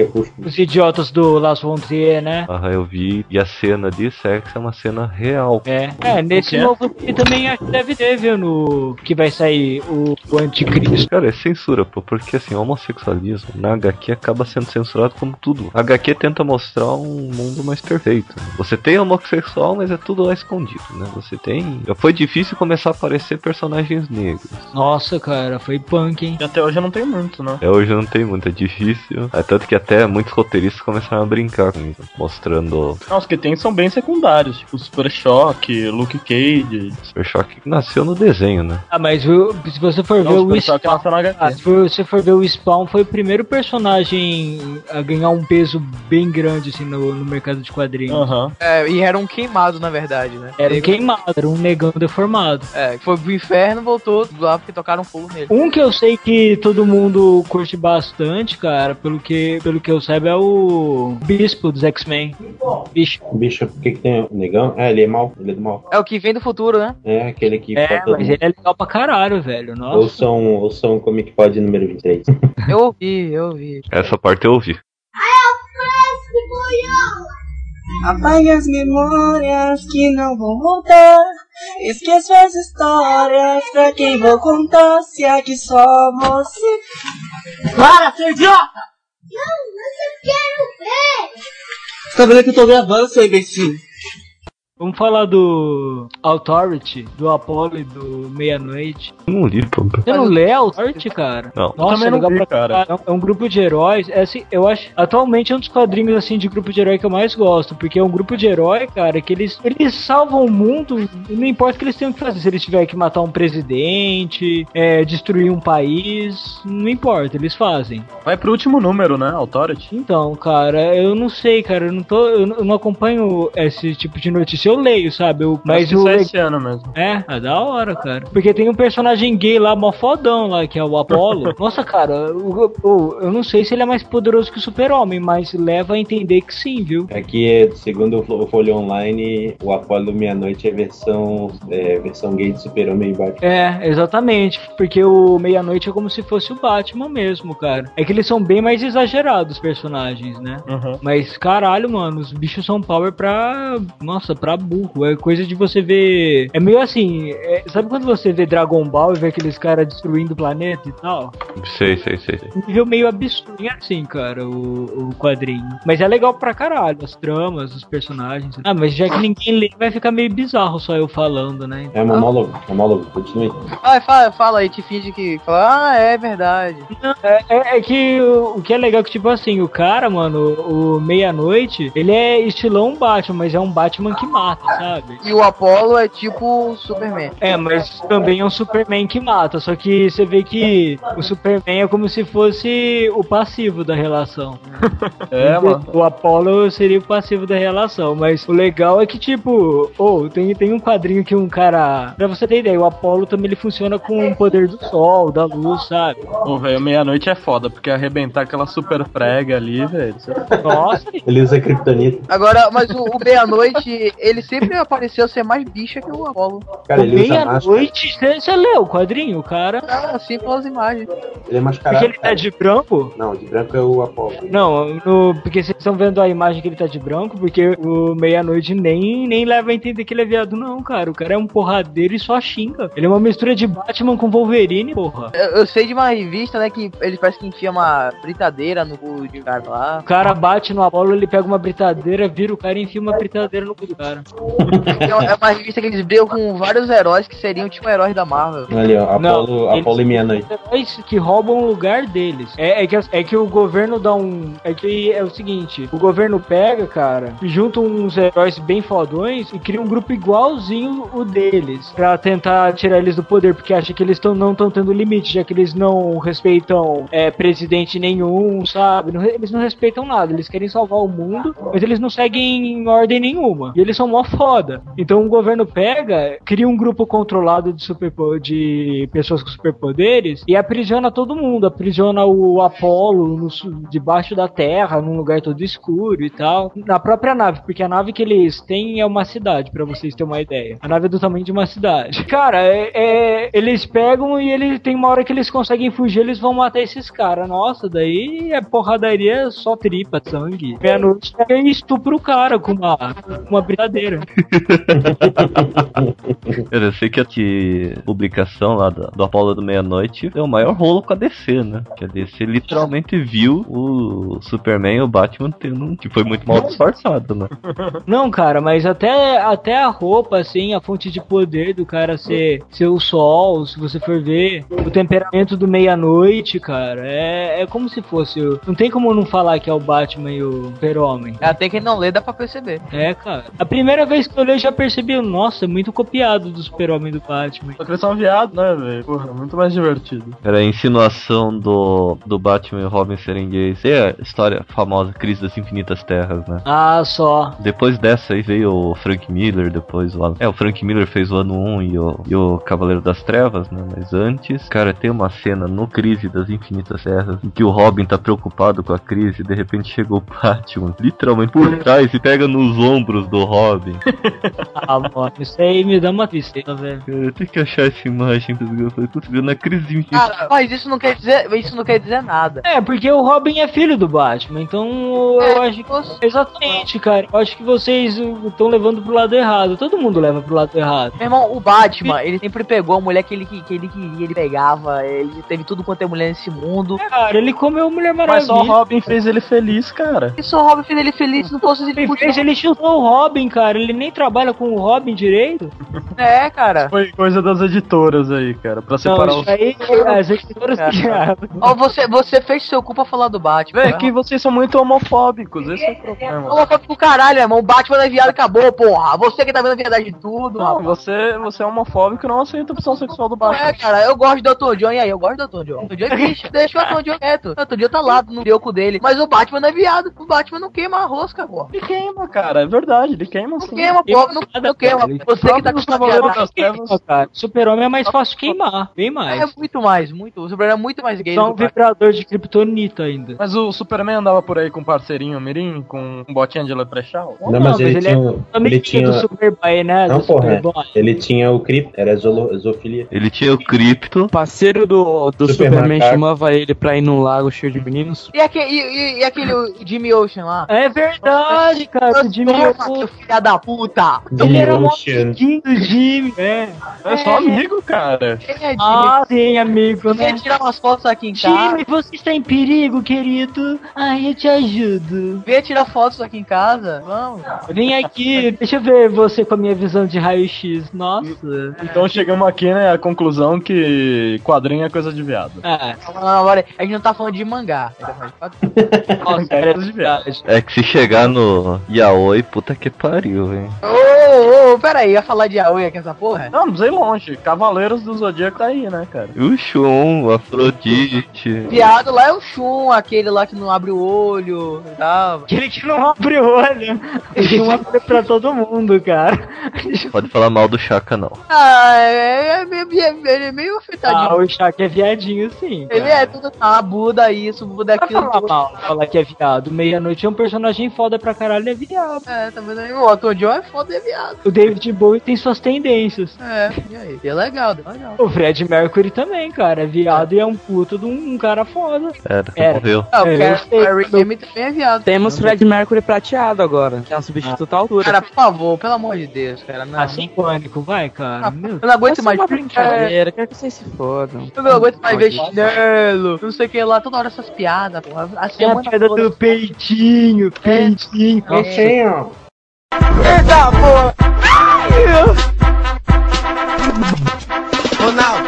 Os Idiotas do Lars von Trier, né? Ah, eu vi. E a cena de sexo é uma cena real. É, é nesse novo filme também acho que deve ter, viu, no que vai sair o, o Anticristo. Cara, é censura, pô, porque assim, o homossexualismo na H Q acaba sendo censurado como tudo. A H Q tenta mostrar um mundo mais perfeito. Você tem homossexual, mas é tudo lá escondido, né? Você tem... Foi difícil começar a aparecer personagens negros. Nossa, cara, foi punk, hein? E até hoje não tem muito, né? Até hoje não tem muito, é difícil. É tanto que até muitos roteiristas começaram a brincar com isso, mostrando... Não, os que tem são bem secundários, tipo Super Choque, Luke Cage. Super Choque nasceu no desenho, né? Ah, mas viu, se você for Não, ver o Spawn, ah, se você for ver o Spawn, foi o primeiro personagem a ganhar um peso bem grande assim no, no mercado de quadrinhos. Uhum. É, e era um queimado na verdade, né? Era um queimado, era um negão deformado. É, foi pro inferno, voltou lá porque tocaram fogo nele. Um que eu sei que todo mundo curte bastante, cara, pelo que, pelo que eu saiba, é o Bispo dos X-Men. Bicho. Bicho, por que que tem o negão? É, ele é mal, ele é do mal. É o que vem do futuro, né? É, aquele que... É, mas mundo. Ele é legal pra caralho, velho. Nossa. Ou são, ou são Comic Pod número vinte e três. Eu ouvi, eu ouvi. Essa parte eu ouvi. Apague as memórias que não vão voltar. Esqueça as histórias pra quem vou contar. Se aqui só você. Para, seu idiota! Não, mas eu quero ver! Você tá vendo que eu tô gravando, seu imbecil? Vamos falar do Authority, do Apollo e do Meia-Noite. Eu não li, pô. Você não lê Authority, cara? Não. Nossa, eu é legal não vi, pra cara. É um grupo de heróis. É assim, eu acho. Atualmente é um dos quadrinhos assim de grupo de herói que eu mais gosto. Porque é um grupo de herói, cara, que eles, eles salvam o mundo. Não importa o que eles tenham que fazer. Se eles tiverem que matar um presidente, é, destruir um país, não importa, eles fazem. Vai pro último número, né? Authority. Então, cara, eu não sei, cara. Eu não tô. Eu não, eu não acompanho esse tipo de notícia. Eu leio, sabe? Eu, mas o esse ano mesmo. É, é da hora, cara. Porque tem um personagem gay lá, mó fodão lá, que é o Apollo. Nossa, cara, eu, eu, eu não sei se ele é mais poderoso que o Super-Homem, mas leva a entender que sim, viu? Aqui, segundo o Folha Online, o Apollo Meia-Noite é versão, é, versão gay de Super-Homem e Batman. É, exatamente. Porque o Meia-Noite é como se fosse o Batman mesmo, cara. É que eles são bem mais exagerados, os personagens, né? Uhum. Mas, caralho, mano, os bichos são power pra... Nossa, pra burro. É coisa de você ver... É meio assim... É... Sabe quando você vê Dragon Ball e vê aqueles caras destruindo o planeta e tal? Sei, sei, sei. Um nível meio absurdo, assim, cara, o, o quadrinho. Mas é legal pra caralho, as tramas, os personagens. Ah, mas já que ninguém lê, vai ficar meio bizarro só eu falando, né? É monólogo, monólogo, continue. Ah, fala, fala aí, te finge que... Fala, ah, é verdade. Não, é, é, é que o, o que é legal é que, tipo assim, o cara, mano, o, o Meia-Noite, ele é estilão Batman, mas é um Batman que mata, sabe? E o Apollo é tipo o Superman. É, mas também é um Superman que mata, só que você vê que o Superman é como se fosse o passivo da relação. É, mano. O Apollo seria o passivo da relação, mas o legal é que, tipo, oh, tem, tem um quadrinho que um cara... Pra você ter ideia, o Apollo também ele funciona com o poder do sol, da luz, sabe? Pô, velho, Meia-Noite é foda, porque arrebentar aquela super prega ali, velho... Nossa! Ele usa kryptonita. Agora, mas o, o Meia-Noite, ele ele sempre apareceu ser mais bicha que o Apollo. Cara, ele meia-noite, você leu o quadrinho, o cara? Ah, assim pelas imagens. Ele é mascarado. Porque ele tá de branco? Não, de branco é o Apollo. Não, no, porque vocês estão vendo a imagem que ele tá de branco, porque o meia-noite nem, nem leva a entender que ele é viado, não, cara. O cara é um porradeiro e só xinga. Ele é uma mistura de Batman com Wolverine, porra. Eu, eu sei de uma revista, né, que ele parece que enfia uma britadeira no cu de cara lá. O cara bate no Apollo, ele pega uma britadeira, vira o cara e enfia uma britadeira no cu do cara. É uma revista que eles brigam com vários heróis que seriam tipo heróis da Marvel. Ali, ó, Apollo, não, Apollo e Meia-Noite. Heróis que roubam o lugar deles. É, é, que, é que o governo dá um... É que é o seguinte, o governo pega, cara, junta uns heróis bem fodões e cria um grupo igualzinho o deles, pra tentar tirar eles do poder, porque acha que eles tão, não estão tendo limite, já que eles não respeitam é, presidente nenhum, sabe? Não, eles não respeitam nada, eles querem salvar o mundo, mas eles não seguem ordem nenhuma. E eles são mó foda. Então o governo pega, cria um grupo controlado de, super, de pessoas com superpoderes e aprisiona todo mundo. Aprisiona o Apollo no, debaixo da terra, num lugar todo escuro e tal. Na própria nave, porque a nave que eles têm é uma cidade, pra vocês terem uma ideia. A nave é do tamanho de uma cidade. Cara, é, é, eles pegam e ele tem uma hora que eles conseguem fugir, eles vão matar esses caras. Nossa, daí é porradaria só tripa, sangue. Meia-noite é estupro o cara com uma, uma britadeira. Eu sei que a que publicação lá do, do Apollo do Meia-Noite é o maior rolo com a D C, né? Que a D C literalmente viu o Superman e o Batman tendo, que foi muito mal disfarçado, né? Não, cara, mas até, até a roupa, assim, a fonte de poder do cara ser, ser o sol, se você for ver, o temperamento do Meia-Noite, cara, é, é como se fosse. Não tem como não falar que é o Batman e o Super-Homem. Até quem não lê dá pra perceber. É, cara. A primeira vez que eu li, eu já percebi, nossa, é muito copiado do Super-Homem e do Batman. Só que eles são viados, né, velho? Porra, muito mais divertido. Era a insinuação do, do Batman e Robin serem gays. É a história famosa, Crise das Infinitas Terras, né? Ah, só. Depois dessa aí veio o Frank Miller, depois o... É, o Frank Miller fez o ano um e o, e o Cavaleiro das Trevas, né? Mas antes, cara, tem uma cena no Crise das Infinitas Terras em que o Robin tá preocupado com a crise e de repente chegou o Batman, literalmente por trás, e pega nos ombros do Robin. Ah, mano, isso aí me dá uma tristeza, velho. Eu tenho que achar essa imagem, eu falei, putz, viu na crise. Cara, mas isso não quer dizer, isso não quer dizer nada. É, porque o Robin é filho do Batman, então é, eu acho que... Você... Exatamente, cara. Eu acho que vocês estão levando pro lado errado. Todo mundo leva pro lado errado. Meu irmão, o Batman, ele sempre pegou a mulher que ele, que ele queria, ele pegava, ele teve tudo quanto é mulher nesse mundo. É, cara, ele comeu Mulher Maravilha. Mas só o Robin fez ele feliz, cara. E só o Robin fez ele feliz, se não fosse ele fez, ele chutou o Robin, cara. Ele nem trabalha com o Robin direito. É, cara. Foi coisa das editoras aí, cara, pra separar não, os... aí, as editoras criaram. Ó, você, você fez seu cu pra falar do Batman. É que vocês são muito homofóbicos, esse é o problema. Homofóbico caralho, irmão. O Batman é viado, acabou, porra. Você que tá vendo a verdade de tudo, não, rapaz. Você, você é homofóbico e não aceita a opção sexual do Batman. É, cara, eu gosto do doutor John, e aí, eu gosto do doutor John. O doutor John é bicho, deixa o doutor John quieto. O doutor John tá lá no deuco dele. Mas o Batman não é viado. O Batman não queima a rosca, porra. Ele queima, cara, é verdade, ele queima sim. Não queima, porra, não, não queima. Você que tá com essa viado. Super-Homem é mais fácil queimar, bem mais. É muito mais, muito. O Superman é muito mais gay. Só um vibrador de kryptonita ainda. Mas o Superman andava por aí com um parceirinho mirim, com um botinha de leprechal? Não, não, mas ele, mas ele tinha... É ele tinha... do Superboy, né? Não, do porra, ele tinha o Krypto, era zoofilia. Ele tinha o Krypto. O parceiro do, do Superman, Superman chamava ele pra ir num lago cheio de meninos. E aquele, e, e aquele o Jimmy Ocean lá? É verdade, cara, o Jimmy Ocean. Filha da puta! Ele era um amiguinho do Jimmy, é. É só amigo, cara. Quem é Jimmy? Ah, sim, amigo, né? Quer tirar umas fotos aqui em casa? Jimmy, você está em perigo, querido? Ai, eu te ajudo. Vem tirar fotos aqui em casa? Vamos. Vem aqui, deixa eu ver você com a minha visão de raio-x. Nossa. Então chegamos aqui, né, à conclusão que quadrinho é coisa de viado. É. Agora, a gente não tá falando de mangá. Nossa, é coisa de viado. É que se chegar no Yaoi, puta que pariu, velho. Ô, ô, ô, pera aí, ia falar de Yaoi aqui essa porra? Não, não sei longe. Cavaleiros do Zodíaco tá aí, né, cara? O Shun, o Afrodite. Viado lá é o Shun, aquele lá que não abre o olho e tal. Aquele que não abre o olho. O Shun abre pra todo mundo, cara. Pode falar mal do Shaka, não. Ah, é, é, meio, ele é meio afetadinho. Ah, o Shaka é viadinho, sim. Ele é tudo, ah, Buda isso, Buda aquilo. Falar mal, falar que é viado. Meia-noite é um personagem foda pra caralho, é viado. É, tá vendo aí, ó. Elton John é foda, é viado. O David Bowie tem suas tendências. É, e aí? E é legal, é legal. O Fred Mercury também, cara, é viado e é um puto de um, um cara foda. Era, Era. morreu. Ah, o É, cara, eu sei. Harry Amy também é viado. Temos Fred Mercury prateado agora, que é um substituto à altura. Cara, por favor, pelo amor de Deus, cara. Não. Assim, pânico, vai, cara. Ah, Meu eu não aguento Essa mais é uma brincadeira. brincadeira, quero que vocês se fodam. Eu não aguento mais ver chinelo, não sei o que lá, toda hora essas piadas, porra. A É a semana piada toda. do peitinho, peitinho. Peixinho. Eita, porra! Ronaldo.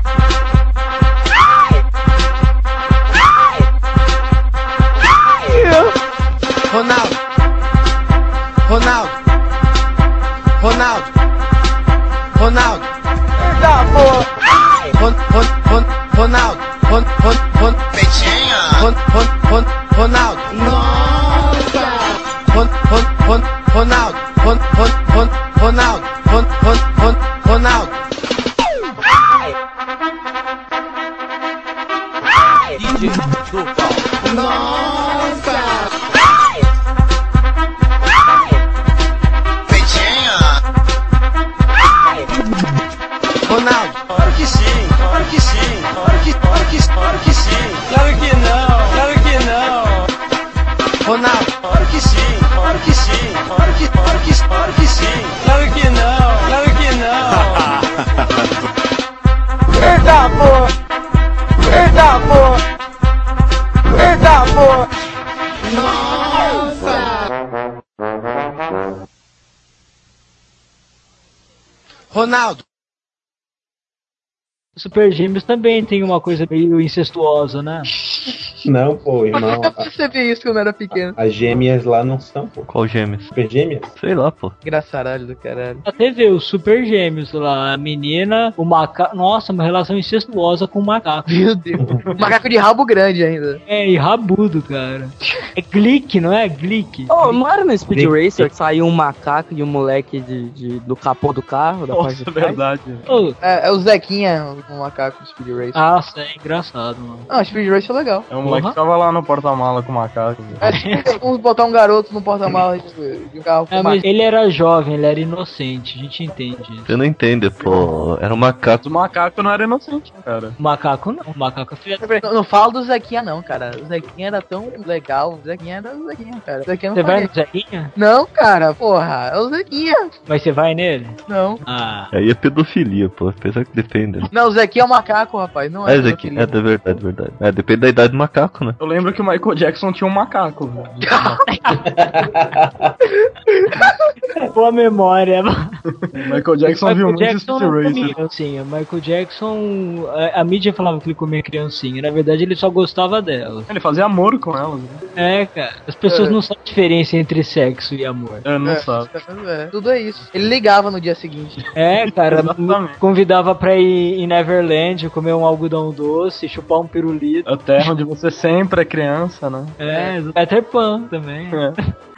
Ronaldo. Ronaldo. Ronaldo. Ronaldo. Eita, porra! Ron, Ron, Ron, Ronaldo. Ron, Ron, Ron. Peixinho. Ron, Ron, Ron, Ronaldo. Nossa. Ron, Ron, Ron, Ronaldo. Ron, Ron, Ron, Ronaldo. Ron, Ron, Ron, Ronaldo. D J Duval. Nossa. Peixinho. Ronaldo. Claro que sim, claro que sim, claro que, claro que, claro que sim. Claro que não, claro que não. Ronaldo. Claro que sim, claro que sim, claro que, claro que, claro que sim. Claro que não, claro que não. Eita, porra! Eita, porra! Eita, porra! Nossa. Ronaldo. Super Gêmeos também tem uma coisa meio incestuosa, né? Não, pô, irmão. Eu percebi isso quando eu era pequeno. As gêmeas lá não são, pô. Qual gêmeos? Super gêmeas? Sei lá, pô. Engraçaralho do caralho. Até ver os Super Gêmeos lá, a menina, o macaco. Nossa, uma relação incestuosa com o macaco. Meu Deus. Macaco de rabo grande ainda. É, e rabudo, cara. É Glick, não é? Glick. Oh, não era no Speed Racer que saiu um macaco e um moleque de, de- do capô do carro? Da parte de Nossa, trás? verdade. Oh, É, é o Zequinha, o macaco do Speed Racer. ah, isso é engraçado, mano. Não, o Speed Racer é legal. É um moleque que tava lá no porta-mala com o macaco. É tipo, vamos botar um garoto no porta-malas de, de um carro com É, macaco. mas ele era jovem, ele era inocente, a gente entende isso. Você não entende, pô. Era um macaco. O macaco não era inocente, cara. O macaco não, o macaco é filho. Não, não fala do Zequinha não, cara. O Zequinha era tão legal. O Zequinha era o Zequinha, cara. O Zequinha não Você vai fazia- no Zequinha? Não, cara, porra. É o Zequinha. Mas você vai nele? Não. Ah. Aí é pedofilia, pô. Apesar que depende. Né? Não, o Zequinha é um macaco, rapaz. Não é. É, Zequinha, é, é verdade, verdade. É, depende da idade do macaco, né? Eu lembro que o Michael Jackson tinha um macaco. velho. Boa memória. O Michael Jackson viu muito Jackson Speed não Racer. comia criancinha. Michael Jackson, a, a mídia falava que ele comia criancinha. Na verdade, ele só gostava dela. Ele fazia amor com elas. Né? É, cara. As pessoas É. não sabem a diferença entre sexo e amor. É, não É, sabe. é, tudo é isso. Ele ligava no dia seguinte. É, cara, Exatamente. me convidava pra ir em Neverland, comer um algodão doce, chupar um pirulito. A terra onde você sempre é criança, né? É, Peter Pan também. É.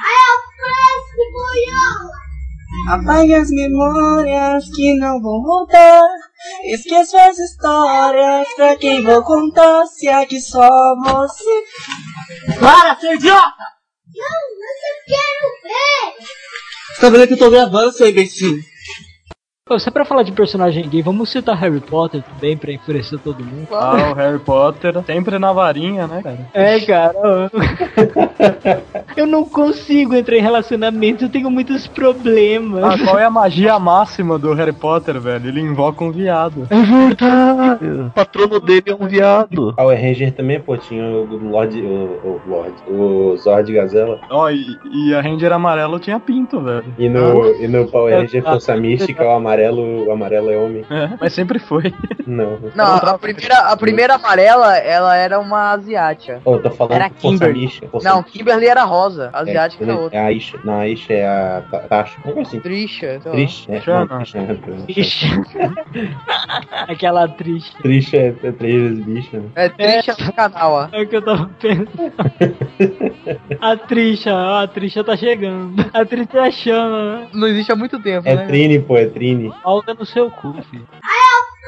Apague as memórias que não vão voltar. Esqueça as histórias pra quem vou contar. Se é que só você. Para, seu idiota! Não, mas eu quero ver! Você tá vendo que eu tô gravando, seu imbecil? Pô, se é pra falar de personagem gay, vamos citar Harry Potter também pra enfurecer todo mundo. Ah, o Harry Potter, sempre na varinha, né, cara? É, cara. Eu não consigo entrar em relacionamento, eu tenho muitos problemas. Ah, qual é a magia máxima do Harry Potter, velho? Ele invoca um viado. É verdade. O patrono dele é um viado. Power Ranger também, pô, tinha o Lorde, o, o Lorde, o Zord Gazela. Ó, e, e a Ranger amarelo tinha pinto, velho. E no, e no Power É, Ranger ah, Força Mística, o amarelo, o amarelo é homem. É, mas sempre foi. Não. Não, a primeira, a primeira amarela, ela era uma asiática. Oh, eu tô falando Era de Força Kimberly. Mística. Força Não, Kimberly era rosa, a asiática é, era outra. é a Aisha. Não, a Aisha é a Ta- Tasha. Não é assim. Trisha. sei lá. Trish, é, Chama. não, Trish, é, Ixi. Aquela triste. Trish é, é três vezes bicho, né? É Trisha do canal, ó. É o que eu tava pensando. A Trisha, ó, a Trisha tá chegando. A Trisha é a chama, né? Não existe há muito tempo, É né? Trini, pô, é Trini. Alga no seu cu, filho.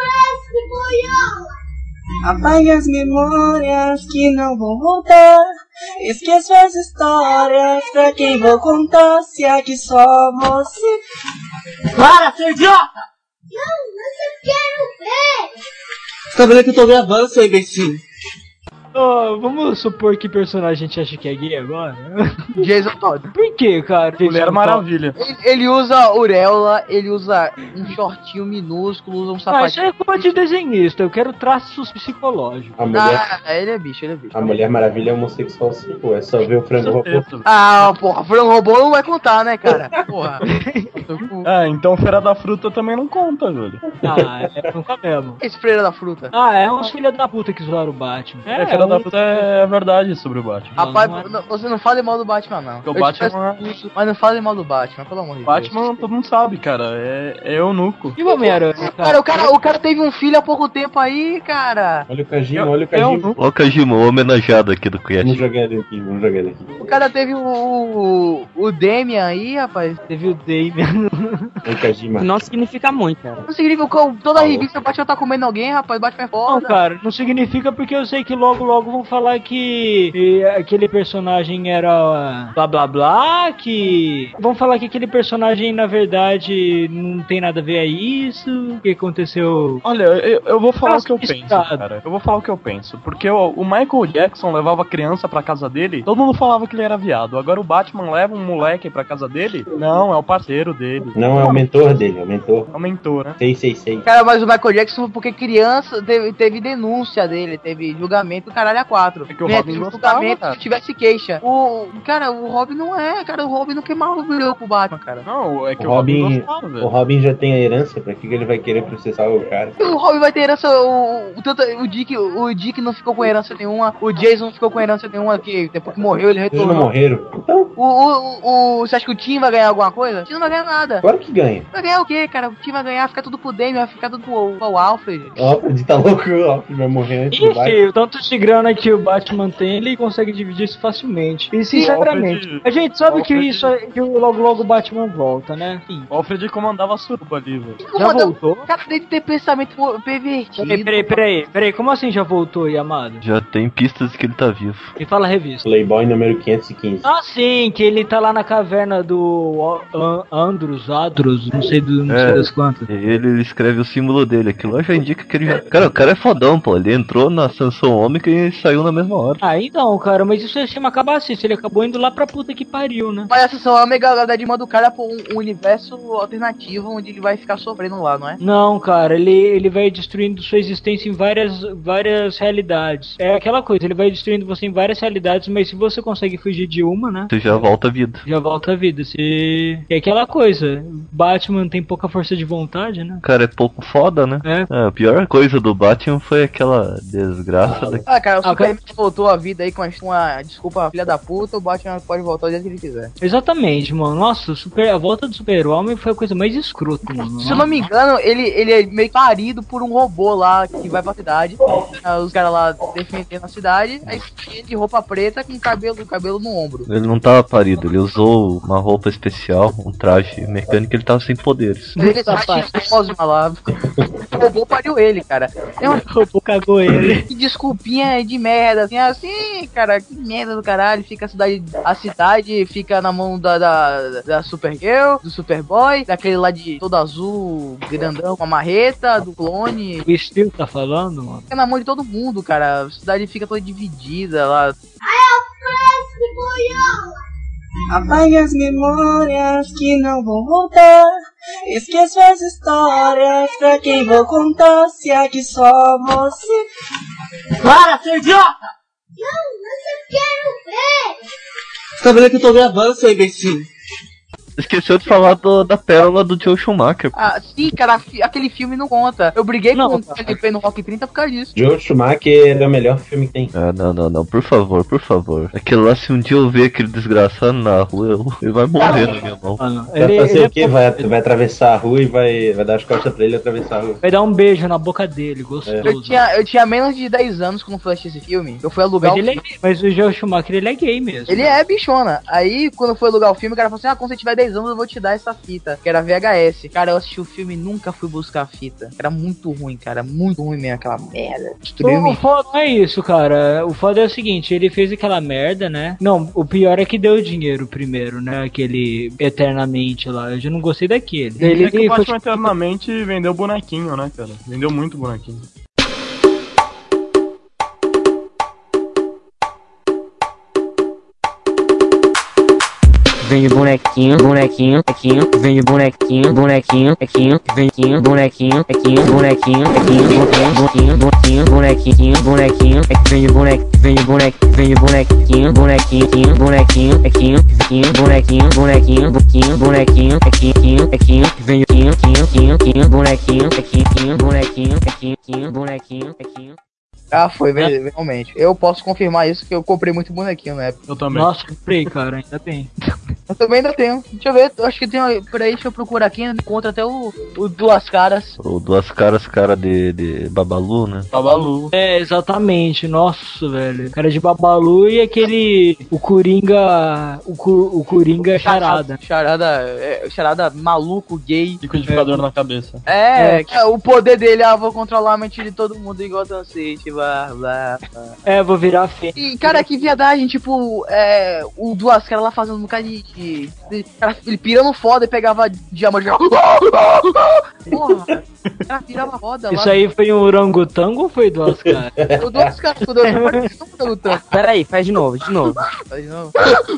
Apague as memórias que não vão voltar. Esqueço as histórias, pra quem vou contar se aqui só você. Para, seu idiota! Não, mas eu quero ver! Você tá vendo que eu tô gravando, seu imbecil? Oh, vamos supor que personagem a gente acha que é gay agora? Jason Todd. Por que, cara? Mulher Maravilha. Ele, ele usa auréola, ele usa um shortinho minúsculo, usa um Ah, isso sapatinho. é culpa de desenhista, eu quero traços psicológicos. A mulher, Ah, ele é bicho, ele é bicho. a Mulher Maravilha é homossexual, sim, pô. É só ver o frango robô. Ah, porra, frango robô não vai contar, né, cara? Porra. Ah, então Feira da Fruta também não conta, velho. Ah, é nunca mesmo. Esse freira da fruta. Ah, é uns filha da puta que zoaram o Batman. É, Feira da Fruta é verdade sobre o Batman. Rapaz, não é- não- você não fale mal do Batman, não. Porque o Eu te Batman- peço isso, mas não fale mal do Batman, pelo amor de Deus. Batman, todo mundo sabe, cara. É, é eunuco. E o Homem-Aranha, Cara, o cara, o cara teve um filho há pouco tempo aí, cara. Olha o Kajima, Eu- olha o Kajima. Ó o Kajima, o homenageado aqui do Vamos Quiet. jogar ele aqui, vamos jogar ele aqui. O cara teve o, o, o Damian aí, rapaz. Teve o Damian. O Kajima. Não significa muito, cara. Não significa que toda revista o Batman tá comendo alguém, rapaz. O Batman é Não, foda. cara, não significa porque eu sei que logo logo vão falar que e aquele personagem era blá blá blá, que vão falar que aquele personagem na verdade não tem nada a ver a isso, que aconteceu. Olha, eu, eu vou falar Nossa, o que eu que penso, estado. cara. Eu vou falar o que eu penso. Porque o, o Michael Jackson levava criança pra casa dele, todo mundo falava que ele era viado. Agora o Batman leva um moleque pra casa dele, não, é o parceiro dele. Não, é o mentor dele, é o mentor. Aumentou, né? seiscentos e sessenta e seis. Cara, mas o Michael Jackson foi porque criança teve, teve denúncia dele, teve julgamento do caralho a quatro. É que o Né, Robin teve gostava, julgamento cara. se tivesse queixa. O, cara, o Robin não é, cara, o Robin não queimava o brilho pro Batman, cara. Não, é que O o Robin, Robin, gostava, velho. o Robin já tem a herança, pra que que ele vai querer processar o cara? O Robin vai ter herança, o, o, tanto, o, Dick, o Dick não ficou com herança nenhuma, o Jason não ficou com herança nenhuma, que depois que morreu ele Eles não retornou. morreram. Então, O, o, o, você acha que o Tim vai ganhar alguma coisa? O Tim não vai ganhar nada. claro que ganha. Vai ganhar o quê, cara? O Tim vai ganhar, ficar tudo pro Damian, vai ficar tudo pro, pro Alfred. O Alfred tá louco, o Alfred vai morrer antes do Ixi, Batman. o tanto de grana que o Batman tem, ele consegue dividir isso facilmente. E sinceramente, Alfred- a gente sabe que Alfred- isso é- que logo logo o Batman volta, né? Enfim. O Alfred comandava a suruba ali, velho. Já voltou? O cara deve ter pensamento pervertido. Peraí, peraí, peraí, peraí, como assim já voltou, Yamada? Já tem pistas de que ele tá vivo. Me fala a revista. Playboy número quinhentos e quinze. Ah, sim, que ele tá lá na caverna do An- Andros, Adros, não sei, do, não sei É. das quantas. Ele, ele escreve o símbolo dele. Aquilo lá já indica que ele já. Cara, o cara é fodão, pô. Ele entrou na Sansão Ômega e saiu na mesma hora. Ah, então, cara, mas isso chama acabacice, ele acabou indo lá pra puta que pariu, né? Mas essa só é a mega verdade manda o cara pra um, um universo alternativo onde ele vai ficar sofrendo lá, não é? Não, cara, ele, ele vai destruindo sua existência em várias, várias realidades. É aquela coisa, ele vai destruindo você em várias realidades, mas se você consegue fugir de uma, né? Você já volta a vida. Já volta a vida. Se... É aquela coisa, Batman tem pouca força de vontade, né? O cara é pouco foda, né? É. É, a pior coisa do Batman foi aquela desgraça da... Ah, cara, o Ah, Superman voltou a vida aí com uma desculpa filha da puta, o Batman pode voltar o dia que ele quiser. Exatamente, mano. Nossa, o super... a volta do Super-Homem foi a coisa mais escrota, mano. Se eu não me engano, ele, ele é meio parido por um robô lá que vai pra cidade. Ah, os caras lá defendendo a cidade, aí ele de roupa preta com cabelo, cabelo no ombro. Ele não tava parido, ele usou uma roupa especial, um traje mecânico, ele tava sem poderes. Ele tá Cosma lá. O robô pariu ele, cara. É uma O robô cagou ele. que desculpinha de merda, assim, assim, cara, que merda do caralho. Fica a cidade, a cidade fica na mão da, da, da Supergirl, do Superboy, daquele lá de todo azul, grandão, com a marreta, do clone. O Steel tá falando, mano. Fica na mão de todo mundo, cara. A cidade fica toda dividida lá. Apague as memórias que não vão voltar. Esqueço as histórias pra quem vou contar se aqui só você. Para, seu idiota! Não, mas eu quero ver! Você tá vendo que eu tô gravando, seu imbecil? Esqueceu de falar do- da pérola do Joe Schumacher. Ah, sim, cara, fi- aquele filme não conta. Eu briguei Não, com o cara. Felipe no Rock trinta por causa disso. Joe Schumacher é o melhor filme que tem. Ah, não, não, não, por favor, por favor. Aquilo lá, se um dia eu ver aquele desgraçado na rua, eu- ele vai morrer na minha mão. Mano, Vai ele, fazer ele o quê? é- Vai, vai atravessar a rua e vai, vai dar as costas pra ele atravessar a rua. vai dar um beijo na boca dele, gostoso. Eu tinha, eu tinha menos de dez anos quando fui assistir esse filme. Eu fui alugar Mas, o ele é, mas o Joe Schumacher, ele é gay mesmo. Ele é bichona. Aí, quando foi alugar o filme, o cara falou assim: ah, quando você tiver três anos eu vou te dar essa fita, que era V H S. Cara, eu assisti o filme e nunca fui buscar a fita. Era muito ruim, cara, muito ruim mesmo, aquela merda. Destruiu O foda não é isso, cara. O foda é o seguinte, ele fez aquela merda, né? Não, o pior é que deu dinheiro primeiro, né? Aquele Eternamente lá. Eu já não gostei daquele. Ele, Ele é que o foi... Batman Eternamente vendeu bonequinho, né, cara? Vendeu muito bonequinho. Vem o bonequinho, bonequinho, bonequinho, vem o bonequinho, bonequinho, bonequinho, vem bonequinho, bonequinho, bonequinho, bonequinho, bonequinho, bonequinho, bonequinho, bonequinho, vem o bonequinho, vem o bonequinho, vem o bonequinho, bonequinho, bonequinho, bonequinho, bonequinho, bonequinho, bonequinho, bonequinho, bonequinho, bonequinho, vem o bonequinho, bonequinho, bonequinho, bonequinho, bonequinho, bonequinho, bonequinho. Ah, foi, realmente. Eu posso confirmar isso, que eu comprei muito bonequinho na época. Eu também. Nossa, comprei, cara, ainda tem. Eu também ainda tenho. Deixa eu ver, eu acho que tem por aí, deixa eu procurar aqui, encontra até o, o Duas Caras. O Duas Caras, cara de, de Babalu, né? Babalu. É, exatamente. Nossa, velho. Cara de Babalu e aquele... O Coringa... O, cu, o Coringa Charada. Charada, é, charada maluco, gay. Liquidificador é. na cabeça. É, é, o poder dele, ah, vou controlar a mente de todo mundo igual Gotham City, blá, blá, blá. É, vou virar feio. E, cara, que viadagem, tipo, é, o Duas Caras lá fazendo um bocado de... de, de cara, ele pirando foda e pegava diamante. Porra, o cara pirava foda. Isso lá. aí foi um orangotango ou foi Duas Caras? O Duas Caras, quando eu orangotango. Peraí, faz de novo, de novo. Faz de novo.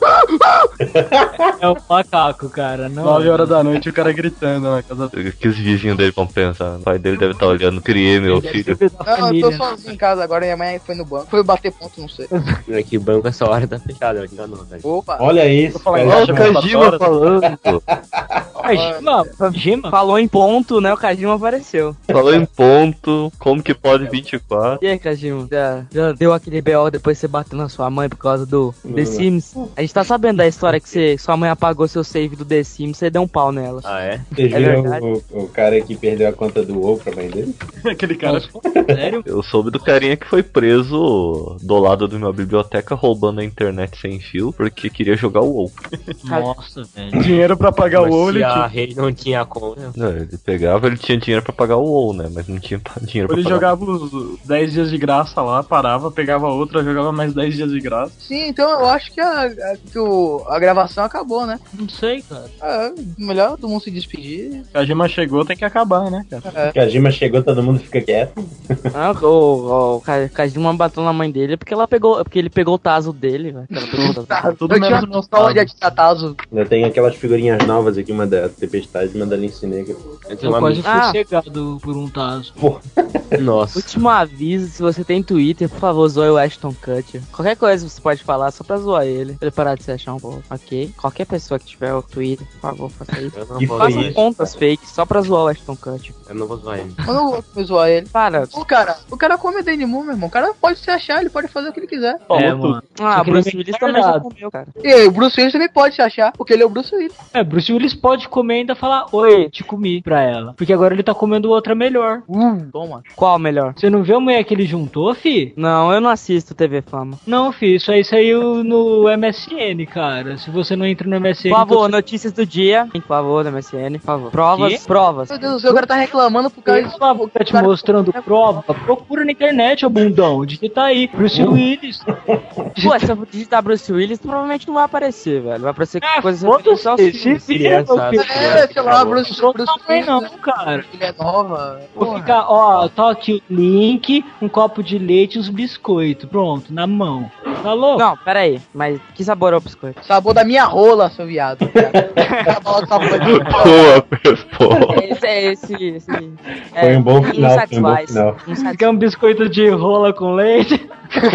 É o macaco, cara. Não. nove horas da noite o cara gritando na casa dele. O que os vizinhos dele vão pensar? O pai dele deve estar olhando, criei meu filho. Não, eu tô sozinho em casa agora, minha mãe foi no banco. Foi bater ponto, não sei. Aqui o banco essa hora tá fechado, ela enganou, velho. Opa. Olha isso, Olha o Kajima falando, pô. Kajima, Kajima? Falou em ponto, né? O Kajima apareceu. Falou em ponto, como que pode vinte e quatro? E aí, Kajima? Já, já deu aquele B O depois você bateu na sua mãe por causa do The Sims? A gente tá sabendo da história que você, sua mãe apagou seu save do The Sims, você deu um pau nela. Ah, é? Vocês É viram verdade. o, o cara que perdeu a conta do WoW pra mãe dele? Aquele cara. Sério? Eu soube do carinha que foi preso do lado de uma biblioteca roubando a internet sem fio porque queria jogar o WoW. Nossa, velho. Dinheiro pra pagar o WoW, ele Se a tinha. rede não tinha conta. Não, ele pegava, ele tinha dinheiro pra pagar o WoW, né? Mas não tinha pa- dinheiro pra Ele pagar. jogava os dez dias de graça lá, parava, pegava outra, jogava mais dez dias de graça. Sim, então eu acho que a, a, que o, a gravação acabou, né? Não sei, cara. É, melhor todo mundo se despedir. Kajima chegou, tem que acabar, né, cara? É. Kajima chegou, todo mundo fica quieto. Ah, o, o, o Ka- Kajima bateu na mãe dele porque ela pegou, porque ele pegou o taso dele, velho. Ela pegou o taso. Tá, Tudo eu tinha menos uma meus história de Tatazo. Eu tenho aquelas figurinhas novas aqui, uma da Tempestade e uma da Lince Negra. Eu tenho Eu um quase amigo. fui Ah. cegado por um taso. Nossa. Último aviso, se você tem Twitter, por favor, zoe o Ashton Kutcher. Qualquer coisa você pode falar só pra zoar ele. Pra ele parar de se achar um pouco, ok? Qualquer pessoa que tiver o Twitter, por favor, faça isso. Eu não Que vou foi zoar Faça ele. contas fake só pra zoar o Ashton Kutcher. Eu não vou zoar ele. Eu não vou zoar ele. Para. O cara, o cara come Denimu, meu irmão. O cara pode se achar, ele pode fazer o que ele quiser. Falou É, tudo. mano. Ah, Só que Bruce ele é Willis também já retardado. comeu, cara. E aí, o Bruce Willis também pode se achar, porque ele é o Bruce Willis. É, Bruce Willis pode comer e ainda falar, oi, te comi pra ela. Porque agora ele tá comendo outra melhor. Uh, toma. Qual melhor? Você não viu a mulher que ele juntou, fi? Não, eu não assisto T V Fama. Não, fi, isso aí saiu no M S N, cara. Se você não entra no M S N... Por favor, então você- notícias do dia. Por favor, da M S N, por favor. Provas, Quê? provas. Meu Deus do céu, o cara tá reclamando por causa disso. Ela tá te mostrando prova, procura na internet, ô bundão, digita aí, Bruce Willis. Pô, se eu digitar Bruce Willis, provavelmente não vai aparecer, velho. Vai aparecer Ah, coisa foda-se, só se filmes. vira, meu filho. É, sei lá, Bruce, Não Bruce também Willis. não, cara. Ele é nova. Vou Porra. ficar, ó, tá aqui o link, um copo de leite e os biscoitos, pronto, na mão. Tá louco? Não, pera aí. Mas que sabor é o biscoito? Sabor da minha rola, seu viado. Acabou o sabor de- Boa, pô. Esse é esse. esse Foi um bom final, foi um bom insatisfaz. final. Insatisfaz. Quer um biscoito de rola com leite?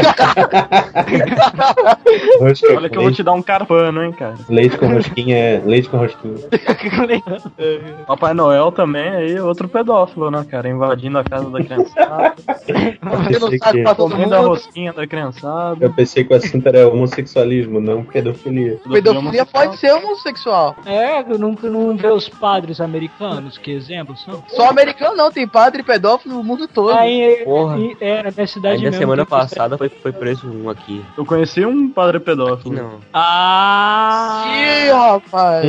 Rosca- Olha que eu vou te dar um carpano, hein, cara. Leite com rosquinha é leite com rosquinha. Papai Noel também, aí, outro pedófilo, né, cara? Invadindo a casa da criançada, Você não Pensei sabe que- pra todo comendo a mundo. rosquinha da criançada. Eu pensei pensei que o assunto era homossexualismo, não pedofilia. Pedofilia pode ser homossexual. É, eu nunca não vê os padres americanos, que exemplo são? Só americano não, tem padre pedófilo no mundo todo. Aí, Porra. e- é, na minha cidade Ainda mesmo. semana tem passada foi, foi preso um aqui. Eu conheci um padre pedófilo. Não. Ah! Ih, rapaz.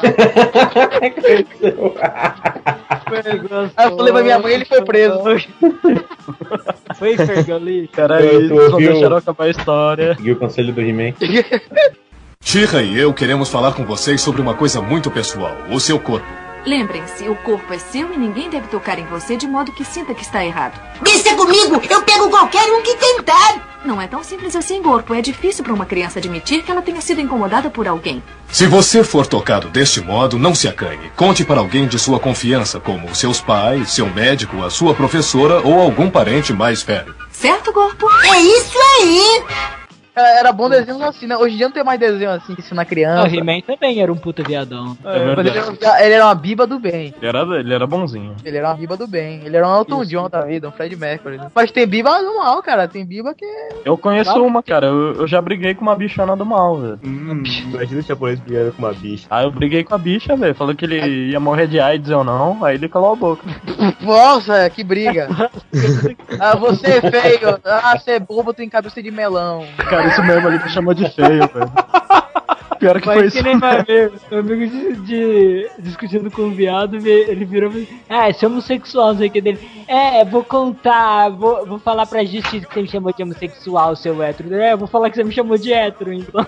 Aí eu falei pra minha mãe, ele foi preso. Foi, Fergali. Cara, Eu- isso eu não vi o- deixaram acabar a história. E o conselho do He-Man? She-Ra e eu queremos falar com vocês sobre uma coisa muito pessoal, o seu corpo. Lembrem-se, o corpo é seu e ninguém deve tocar em você de modo que sinta que está errado. Deixa comigo, eu pego qualquer um que tentar. Não é tão simples assim, corpo. É difícil para uma criança admitir que ela tenha sido incomodada por alguém. Se você for tocado deste modo, não se acanhe. Conte para alguém de sua confiança, como seus pais, seu médico, a sua professora ou algum parente mais velho. Certo, corpo? É isso aí. Era, era bom desenhos assim, né? Hoje em dia não tem mais desenho assim que ensina Ah, criança. o He-Man também era um puta viadão. É Mas ele, verdade. era, ele era uma biba do bem. Ele era, ele era bonzinho. Ele era uma biba do bem. Ele era um Elton John da vida, um Fred Mercury. Né? Mas tem biba do mal, cara. Tem biba que... Eu conheço Claro. uma, cara. Eu, eu já briguei com uma bichona do mal, velho. Imagina o japonês brigando com uma bicha. Aí eu briguei com a bicha, velho. Falou que ele ia morrer de AIDS ou não. Aí ele calou a boca. Nossa, que briga. Ah, você é feio. Ah, você é bobo, tem cabeça de melão. Cara, isso mesmo, ele me chamou de feio, velho. Pior que foi Mas isso. que nem vai ver, meu amigo de, de- discutindo com o viado, ve- ele virou e falou assim, ah, esse homossexual, não sei o que dele. É, vou contar, vou, vou falar pra justiça que você me chamou de homossexual, seu hétero. É, vou falar que você me chamou de hétero, então.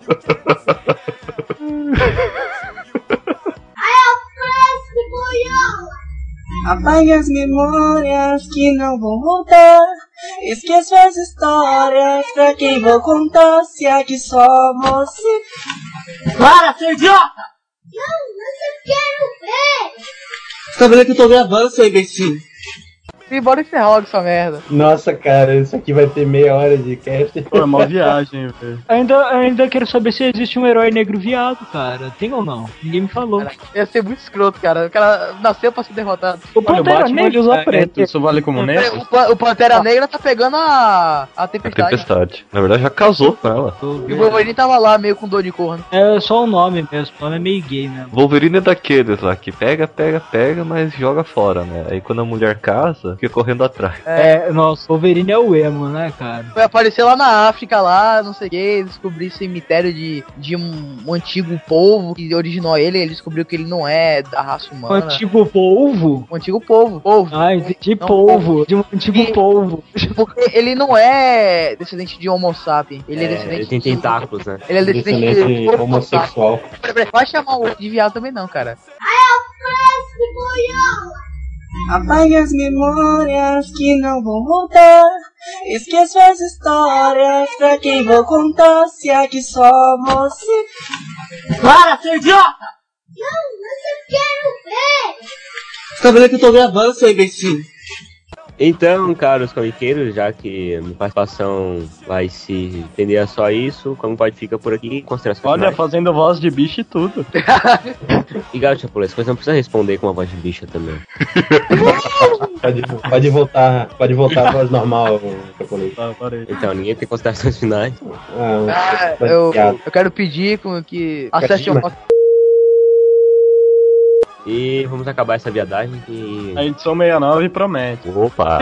Apague as memórias que não vão voltar. Esqueça as histórias pra quem vou contar. Se aqui só você. Para, seu idiota! Não, mas eu quero ver. Você tá vendo que eu tô gravando, seu imbecil? E bora encerrar logo essa merda. Nossa, cara, isso aqui vai ter meia hora de cast. Pô, é uma viagem, velho. Ainda, ainda quero saber se existe um herói negro viado, cara. Tem ou não? Ninguém me falou. Cara, ia ser muito escroto, cara. O cara nasceu pra ser derrotado. O Olha, o Pantera Batman Negra ele usa é, preto. é, Isso vale como negro? O, Pan- o Pantera Negra tá pegando a, a A tempestade. tempestade. Na verdade, já casou com ela. E o Wolverine tava lá, meio com dor de corno. É só o nome mesmo, o nome é meio gay mesmo. Wolverine é daqueles lá que pega, pega, pega, mas joga fora, né? Aí quando a mulher casa, fica correndo atrás. É, nossa, o Wolverine é o emo, né, cara? Foi aparecer lá na África, lá, não sei o que, descobrir cemitério de, de um, um antigo povo que originou ele, ele descobriu que ele não é da raça Um humana. antigo polvo? Um antigo povo, povo. Ah, entendi, Não, polvo, de um antigo E- polvo. Porque ele não é descendente de Homo sapiens, ele é, É, descendente ele tem de- tentáculos, né? Ele é descendente, Descendente de Homo homossexual. sapiens. Peraí, peraí, vai chamar o de viado também não, cara. Apague as memórias que não vão voltar. Esqueça as histórias pra quem vou contar. Se aqui só você. Para, seu idiota! Não, mas eu quero ver. Você tá vendo que eu tô gravando, seu imbecil? Então, caros comiqueiros, já que a minha participação vai se estender a só isso, como pode ficar por aqui, considerações Olha, finais. fazendo voz de bicho e tudo. E gato japonês, você não precisa responder com uma voz de bicha também. Pode, pode voltar, pode voltar a voz normal, japonês. Tá, parei. Então, ninguém tem considerações finais. Ah, Ah, eu, eu quero pedir com que acesse o nosso. E vamos acabar essa viadagem que... A edição sessenta e nove promete. Opa!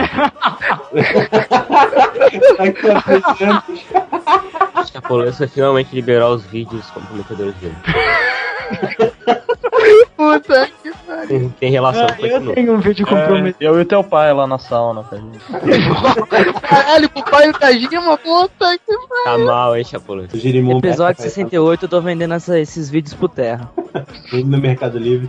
Os japoneses finalmente liberar os vídeos comprometedores dele. Puta que pariu. Tem relação Ah, com esse eu novo. tenho um vídeo comprometido. É, eu e teu pai lá na sauna, cara. Caralho, pro pai do Kajima, puta que pariu. Tá mal, hein, japonês? O Girimum Episódio sessenta e oito, eu tô vendendo essa- esses vídeos pro Terra. Vende no Mercado Livre.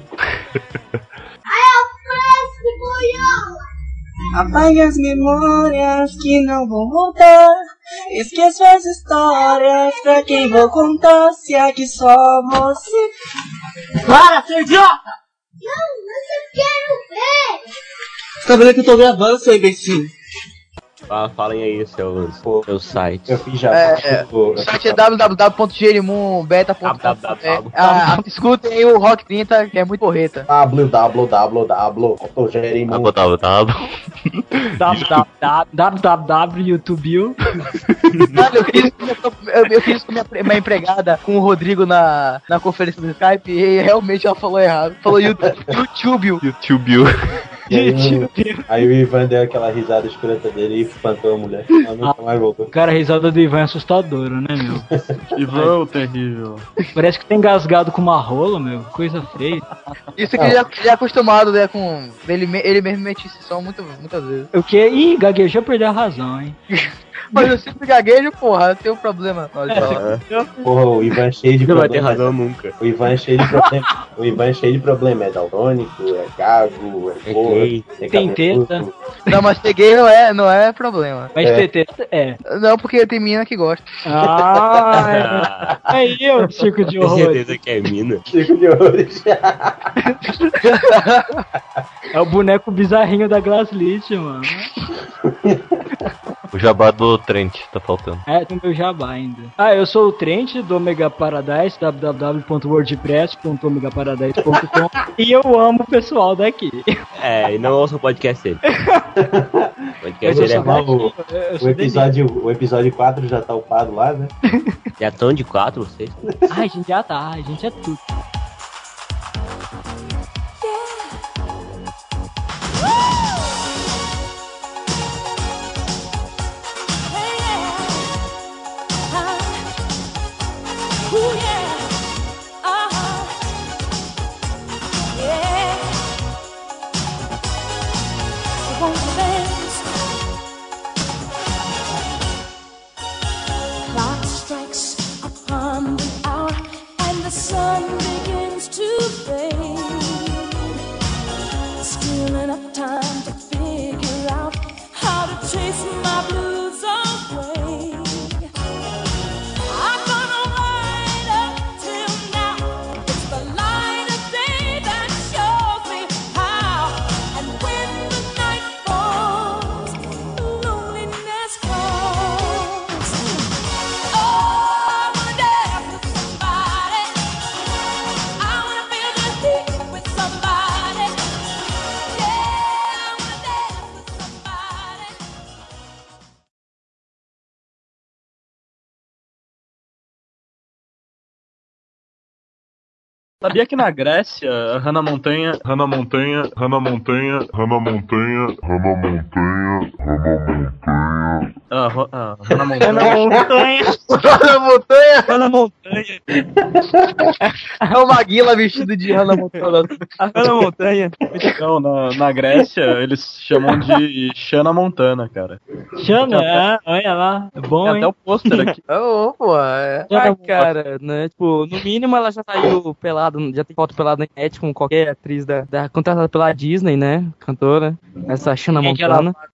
Apague as memórias que não vão voltar. Esqueça as histórias pra quem vou contar. Se aqui só você. Para, seu idiota! Não, mas eu quero ver. Você tá vendo que eu tô gravando, seu imbecil? Ah, falem aí seus, seus sites. Eu fiz já. É, é. O site é w w w ponto gerimumbeta ponto com. Ah, escutem aí o Rock trinta, que é muito porreta. w w w ponto gerimum Tava, tava, tava. www, YouTube. Mano, eu fiz, eu, eu fiz com minha, minha empregada, com o Rodrigo na, na conferência do Skype, e realmente ela falou errado. Falou YouTube. YouTube. E aí, o, aí o Ivan deu aquela risada escrota dele e espantou a mulher. Ela nunca mais voltou. Cara, a risada do Ivan é assustadora, né, meu? Ivan, o terrível. Parece que tem engasgado com uma rola, meu. Coisa feia. Isso que ele é, ele é acostumado, né, com... Ele, ele mesmo mete esse som muito, muitas vezes. O quê? Ih, gaguejou, perdeu a razão, hein? Mas eu sempre gaguejo, porra, eu tenho um problema. É. Porra, o Ivan é cheio de não problema. Não vai ter razão nunca. O Ivan é cheio de problema. O Ivan é cheio de problema. É daltônico, é gago, é porra, é tem teta. Não, mas ter gay não é, não é problema. Mas é. ter teta é. Não, porque tem mina que gosta. Ah, é. Aí eu, circo de horrores. Tem certeza que é mina. Circo de horrores. É o boneco bizarrinho da Glasslit, mano. O jabá do Trent, tá faltando. É, tem meu jabá ainda. Ah, eu sou o Trent do Omega Paradise, w w w ponto wordpress ponto omega paradise ponto com e eu amo o pessoal daqui. É, e não ouça o podcast dele. O podcast dele é o, o, episódio, o episódio quatro já tá upado lá, né? Já estão de quatro, vocês? Ai, a gente já tá, a gente é tudo. Sabia que na Grécia, Hannah Montanha, Hannah Montanha, Hannah Montanha, Hannah Montanha, Hannah Montanha, Hannah Montanha, ah, ah, Hannah Montanha, Hannah Montanha, Hannah Montanha, Hannah Montanha, é o Maguila vestido de Hannah Montanha, Hannah Montanha. Não, na, na Grécia eles chamam de Xana Montana, cara. Xana, é, olha lá, é bom, tem hein? até o pôster aqui. Ô, pô, é. Ah, cara, né, tipo, no mínimo ela já saiu pelada, já tem foto pelada na internet com qualquer atriz da, da contratada pela Disney, né, cantora, essa Xana Montana.